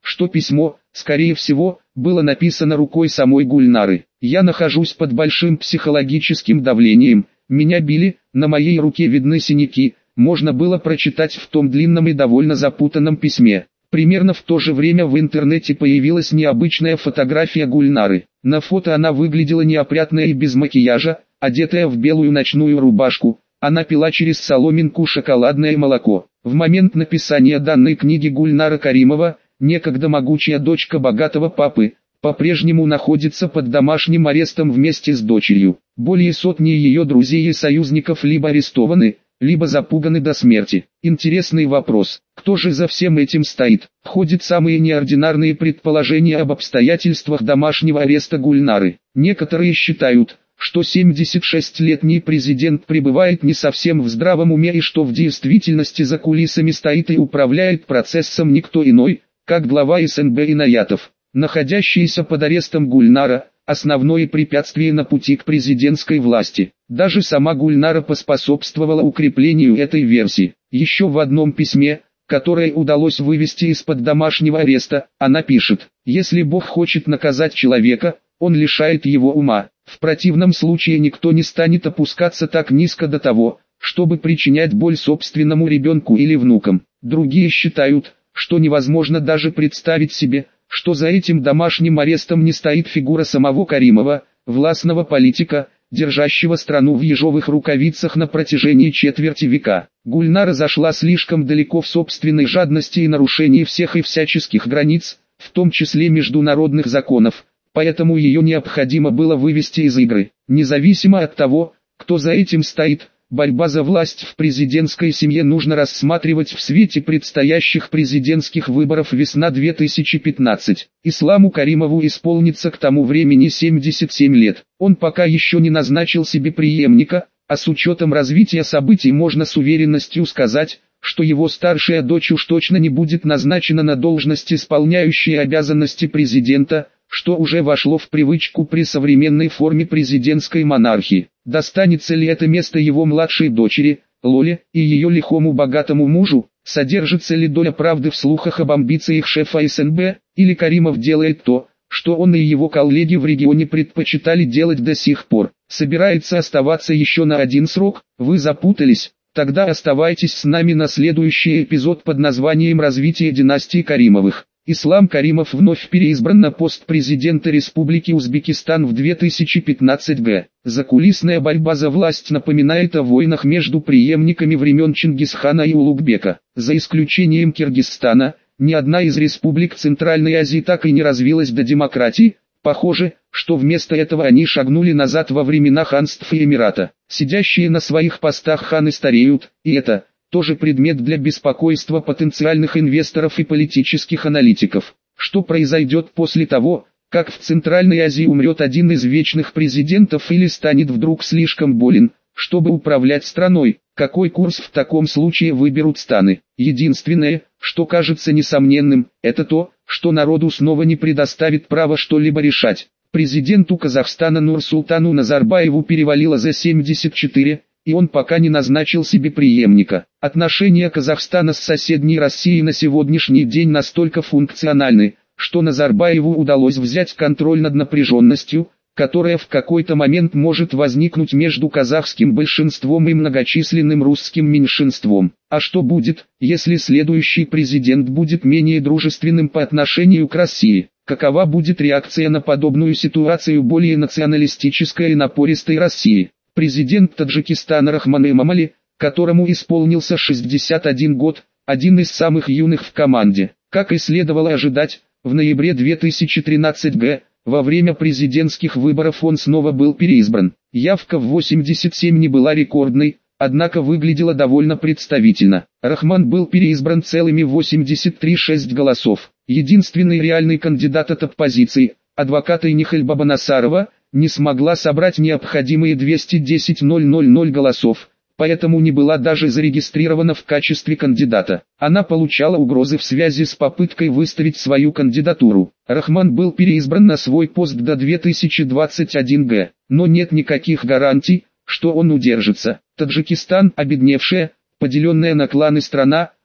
что письмо, скорее всего, было написано рукой самой Гульнары. «Я нахожусь под большим психологическим давлением, меня били, на моей руке видны синяки», можно было прочитать в том длинном и довольно запутанном письме. Примерно в то же время в интернете появилась необычная фотография Гульнары. На фото она выглядела неопрятная и без макияжа, одетая в белую ночную рубашку. Она пила через соломинку шоколадное молоко. В момент написания данной книги Гульнара Каримова, некогда могучая дочка богатого папы, по-прежнему находится под домашним арестом вместе с дочерью. Более сотни ее друзей и союзников либо арестованы, либо запуганы до смерти. Интересный вопрос, кто же за всем этим стоит? Ходят самые неординарные предположения об обстоятельствах домашнего ареста Гульнары. Некоторые считают, что 76-летний президент пребывает не совсем в здравом уме и что в действительности за кулисами стоит и управляет процессом никто иной, как глава СНБ Инаятов. Находящийся под арестом Гульнара – основное препятствие на пути к президентской власти. Даже сама Гульнара поспособствовала укреплению этой версии. Еще в одном письме, которое удалось вывести из-под домашнего ареста, она пишет: «Если Бог хочет наказать человека, он лишает его ума. В противном случае никто не станет опускаться так низко до того, чтобы причинять боль собственному ребенку или внукам». Другие считают, что невозможно даже представить себе, что за этим домашним арестом не стоит фигура самого Каримова, властного политика, держащего страну в ежовых рукавицах на протяжении четверти века. Гульнара зашла слишком далеко в собственной жадности и нарушении всех и всяческих границ, в том числе международных законов, поэтому ее необходимо было вывести из игры. Независимо от того, кто за этим стоит, борьба за власть в президентской семье нужно рассматривать в свете предстоящих президентских выборов весна 2015. Исламу Каримову исполнится к тому времени 77 лет. Он пока еще не назначил себе преемника, а с учетом развития событий можно с уверенностью сказать, что его старшая дочь уж точно не будет назначена на должность исполняющей обязанности президента, что уже вошло в привычку при современной форме президентской монархии. Достанется ли это место его младшей дочери, Лоле, и ее лихому богатому мужу? Содержится ли доля правды в слухах об амбициях шефа СНБ, или Каримов делает то, что он и его коллеги в регионе предпочитали делать до сих пор? Собирается оставаться еще на один срок? Вы запутались? Тогда оставайтесь с нами на следующий эпизод под названием «Развитие династии Каримовых». Ислам Каримов вновь переизбран на пост президента Республики Узбекистан в 2015 г. Закулисная борьба за власть напоминает о войнах между преемниками времен Чингисхана и Улугбека. За исключением Киргизстана, ни одна из республик Центральной Азии так и не развилась до демократии. Похоже, что вместо этого они шагнули назад во времена ханств и эмирата. Сидящие на своих постах ханы стареют, и это тоже предмет для беспокойства потенциальных инвесторов и политических аналитиков. Что произойдет после того, как в Центральной Азии умрет один из вечных президентов или станет вдруг слишком болен, чтобы управлять страной? Какой курс в таком случае выберут станы? Единственное, что кажется несомненным, это то, что народу снова не предоставит права что-либо решать. Президенту Казахстана Нурсултану Назарбаеву перевалило за 74, и он пока не назначил себе преемника. Отношения Казахстана с соседней Россией на сегодняшний день настолько функциональны, что Назарбаеву удалось взять контроль над напряженностью, которая в какой-то момент может возникнуть между казахским большинством и многочисленным русским меньшинством. А что будет, если следующий президент будет менее дружественным по отношению к России? Какова будет реакция на подобную ситуацию более националистической и напористой России? Президент Таджикистана Рахман Эмомали, которому исполнился 61 год, один из самых юных в команде. Как и следовало ожидать, в ноябре 2013 г. во время президентских выборов он снова был переизбран. Явка в 87 не была рекордной, однако выглядела довольно представительно. Рахман был переизбран целыми 83,6 голосов. Единственный реальный кандидат от оппозиции, адвокат Инихель Бабанасарова, не смогла собрать необходимые 210 000 голосов, поэтому не была даже зарегистрирована в качестве кандидата. Она получала угрозы в связи с попыткой выставить свою кандидатуру. Рахман был переизбран на свой пост до 2021 г., но нет никаких гарантий, что он удержится. Таджикистан, обедневшая, поделенная на кланы страна,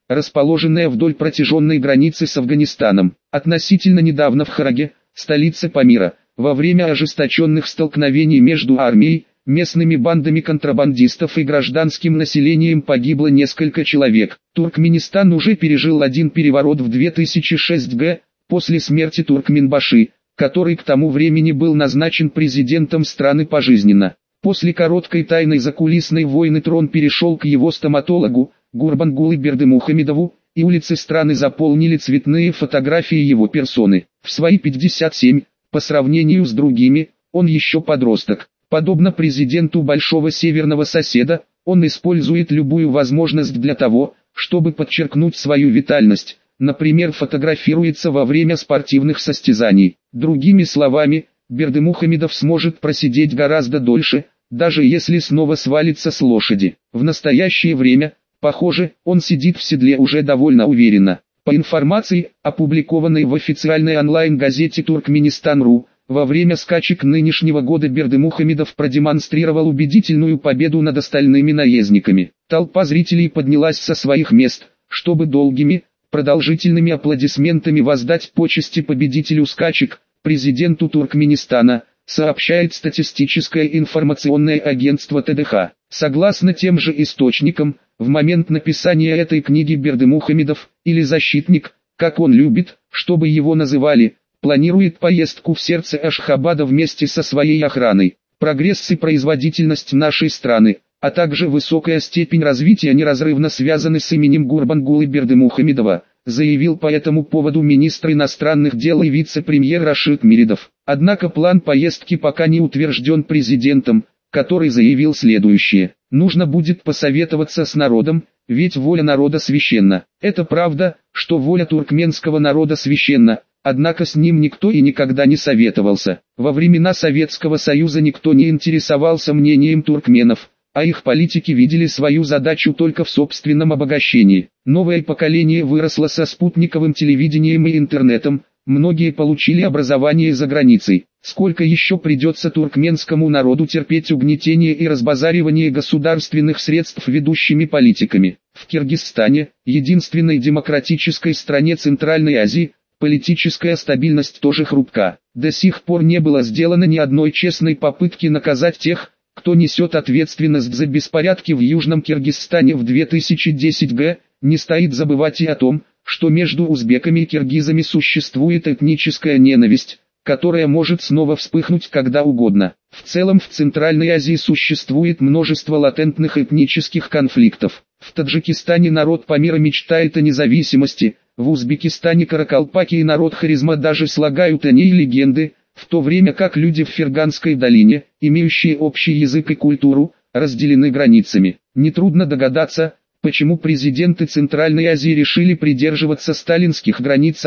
расположенная вдоль протяженной границы с Афганистаном. Относительно недавно в Хараге, столице Памира, во время ожесточенных столкновений между армией, местными бандами контрабандистов и гражданским населением погибло несколько человек. Туркменистан уже пережил один переворот в 2006 г. после смерти Туркменбаши, который к тому времени был назначен президентом страны пожизненно. После короткой тайной закулисной войны трон перешел к его стоматологу, Гурбангулы Бердымухамедову, и улицы страны заполнили цветные фотографии его персоны. В свои 57, по сравнению с другими, он еще подросток. Подобно президенту большого северного соседа, он использует любую возможность для того, чтобы подчеркнуть свою витальность, например, фотографируется во время спортивных состязаний. Другими словами, Бердымухамедов сможет просидеть гораздо дольше, даже если снова свалится с лошади. В настоящее время, похоже, он сидит в седле уже довольно уверенно. По информации, опубликованной в официальной онлайн-газете Туркменистан.ру, во время скачек нынешнего года Бердымухамедов продемонстрировал убедительную победу над остальными наездниками. Толпа зрителей поднялась со своих мест, чтобы долгими, продолжительными аплодисментами воздать почести победителю скачек, президенту Туркменистана, сообщает статистическое информационное агентство ТДХ. Согласно тем же источникам, в момент написания этой книги Бердымухамедов, или защитник, как он любит, чтобы его называли, планирует поездку в сердце Ашхабада вместе со своей охраной. Прогресс и производительность нашей страны, а также высокая степень развития неразрывно связаны с именем Гурбангулы Бердымухамедова, заявил по этому поводу министр иностранных дел и вице-премьер Рашид Миридов. Однако план поездки пока не утвержден президентом, который заявил следующее: «Нужно будет посоветоваться с народом, ведь воля народа священна». Это правда, что воля туркменского народа священна, однако с ним никто и никогда не советовался. Во времена Советского Союза никто не интересовался мнением туркменов, а их политики видели свою задачу только в собственном обогащении. Новое поколение выросло со спутниковым телевидением и интернетом, многие получили образование за границей. Сколько еще придется туркменскому народу терпеть угнетение и разбазаривание государственных средств ведущими политиками? В Киргизстане, единственной демократической стране Центральной Азии, политическая стабильность тоже хрупка. До сих пор не было сделано ни одной честной попытки наказать тех, кто несет ответственность за беспорядки в Южном Киргизстане в 2010 г. Не стоит забывать и о том, что между узбеками и киргизами существует этническая ненависть, которая может снова вспыхнуть когда угодно. В целом в Центральной Азии существует множество латентных этнических конфликтов. В Таджикистане народ Памира мечтает о независимости, в Узбекистане каракалпаки и народ Хорезма даже слагают о ней легенды, в то время как люди в Ферганской долине, имеющие общий язык и культуру, разделены границами. Нетрудно догадаться, почему президенты Центральной Азии решили придерживаться сталинских границ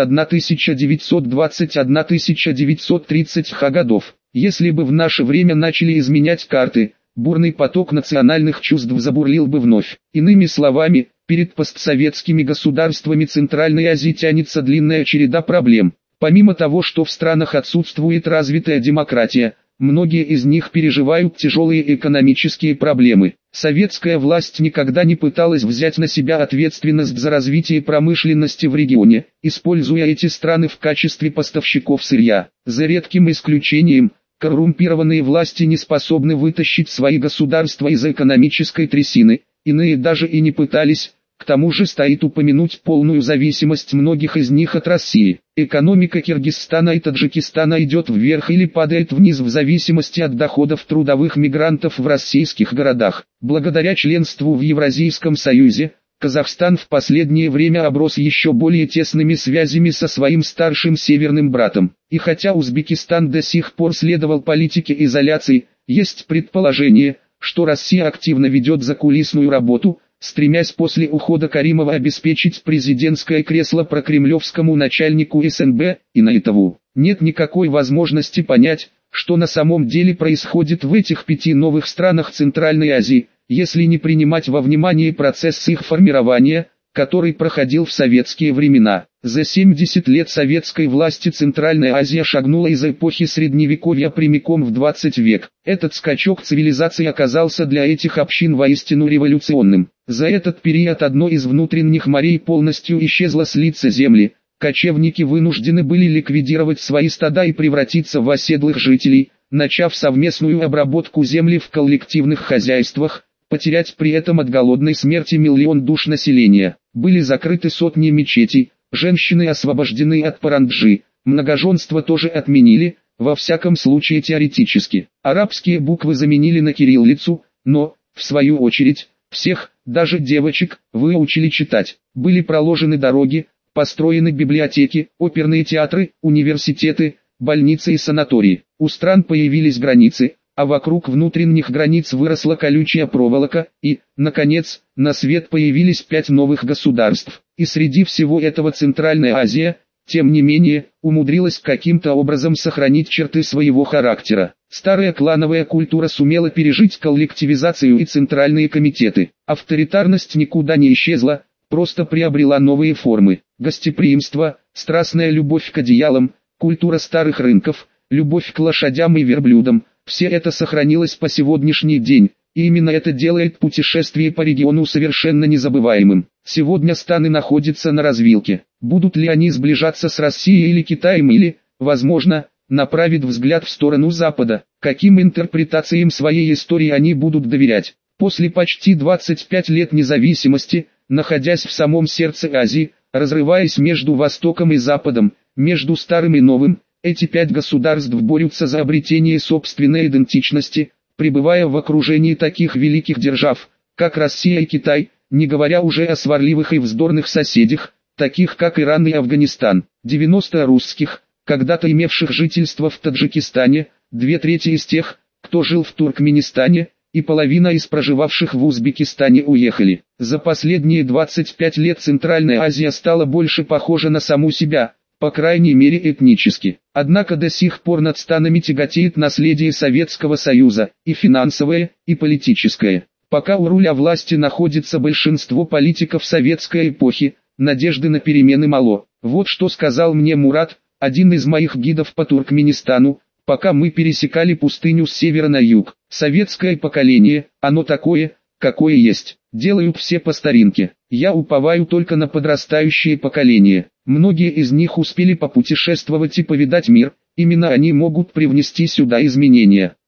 1920-1930 годов. Если бы в наше время начали изменять карты, бурный поток национальных чувств забурлил бы вновь. Иными словами, перед постсоветскими государствами Центральной Азии тянется длинная череда проблем. Помимо того, что в странах отсутствует развитая демократия, многие из них переживают тяжелые экономические проблемы. Советская власть никогда не пыталась взять на себя ответственность за развитие промышленности в регионе, используя эти страны в качестве поставщиков сырья. За редким исключением, коррумпированные власти не способны вытащить свои государства из экономической трясины, иные даже и не пытались. К тому же стоит упомянуть полную зависимость многих из них от России. Экономика Киргизстана и Таджикистана идет вверх или падает вниз в зависимости от доходов трудовых мигрантов в российских городах. Благодаря членству в Евразийском Союзе, Казахстан в последнее время оброс еще более тесными связями со своим старшим северным братом. И хотя Узбекистан до сих пор следовал политике изоляции, есть предположение, что Россия активно ведет закулисную работу, стремясь после ухода Каримова обеспечить президентское кресло прокремлевскому начальнику СНБ, Инаитову. Нет никакой возможности понять, что на самом деле происходит в этих 5 новых странах Центральной Азии, если не принимать во внимание процесс их формирования, который проходил в советские времена. За 70 лет советской власти Центральная Азия шагнула из эпохи Средневековья прямиком в 20 век. Этот скачок цивилизации оказался для этих общин воистину революционным. За этот период одно из внутренних морей полностью исчезло с лица земли. Кочевники вынуждены были ликвидировать свои стада и превратиться в оседлых жителей, начав совместную обработку земли в коллективных хозяйствах, потерять при этом от голодной смерти миллион душ населения. Были закрыты сотни мечетей, женщины освобождены от паранджи, многоженство тоже отменили, во всяком случае теоретически. Арабские буквы заменили на кириллицу, но, в свою очередь, всех, даже девочек, выучили читать. Были проложены дороги, построены библиотеки, оперные театры, университеты, больницы и санатории. У стран появились границы, а вокруг внутренних границ выросла колючая проволока, и, наконец, на свет появились 5 новых государств. И среди всего этого Центральная Азия, тем не менее, умудрилась каким-то образом сохранить черты своего характера. Старая клановая культура сумела пережить коллективизацию и центральные комитеты. Авторитарность никуда не исчезла, просто приобрела новые формы. Гостеприимство, страстная любовь к одеялам, культура старых рынков, любовь к лошадям и верблюдам – все это сохранилось по сегодняшний день, и именно это делает путешествие по региону совершенно незабываемым. Сегодня страны находятся на развилке. Будут ли они сближаться с Россией или Китаем или, возможно, направить взгляд в сторону Запада? Каким интерпретациям своей истории они будут доверять? После почти 25 лет независимости, находясь в самом сердце Азии, разрываясь между Востоком и Западом, между старым и новым, эти 5 государств борются за обретение собственной идентичности, пребывая в окружении таких великих держав, как Россия и Китай, не говоря уже о сварливых и вздорных соседях, таких как Иран и Афганистан. 90 русских, когда-то имевших жительство в Таджикистане, 2/3 из тех, кто жил в Туркменистане, и половина из проживавших в Узбекистане уехали. За последние 25 лет Центральная Азия стала больше похожа на саму себя, по крайней мере этнически. Однако до сих пор над странами тяготеет наследие Советского Союза, и финансовое, и политическое. Пока у руля власти находится большинство политиков советской эпохи, надежды на перемены мало. Вот что сказал мне Мурат, один из моих гидов по Туркменистану, пока мы пересекали пустыню с севера на юг. Советское поколение, оно такое, какое есть. Делают все по старинке. Я уповаю только на подрастающее поколение. Многие из них успели попутешествовать и повидать мир, именно они могут привнести сюда изменения.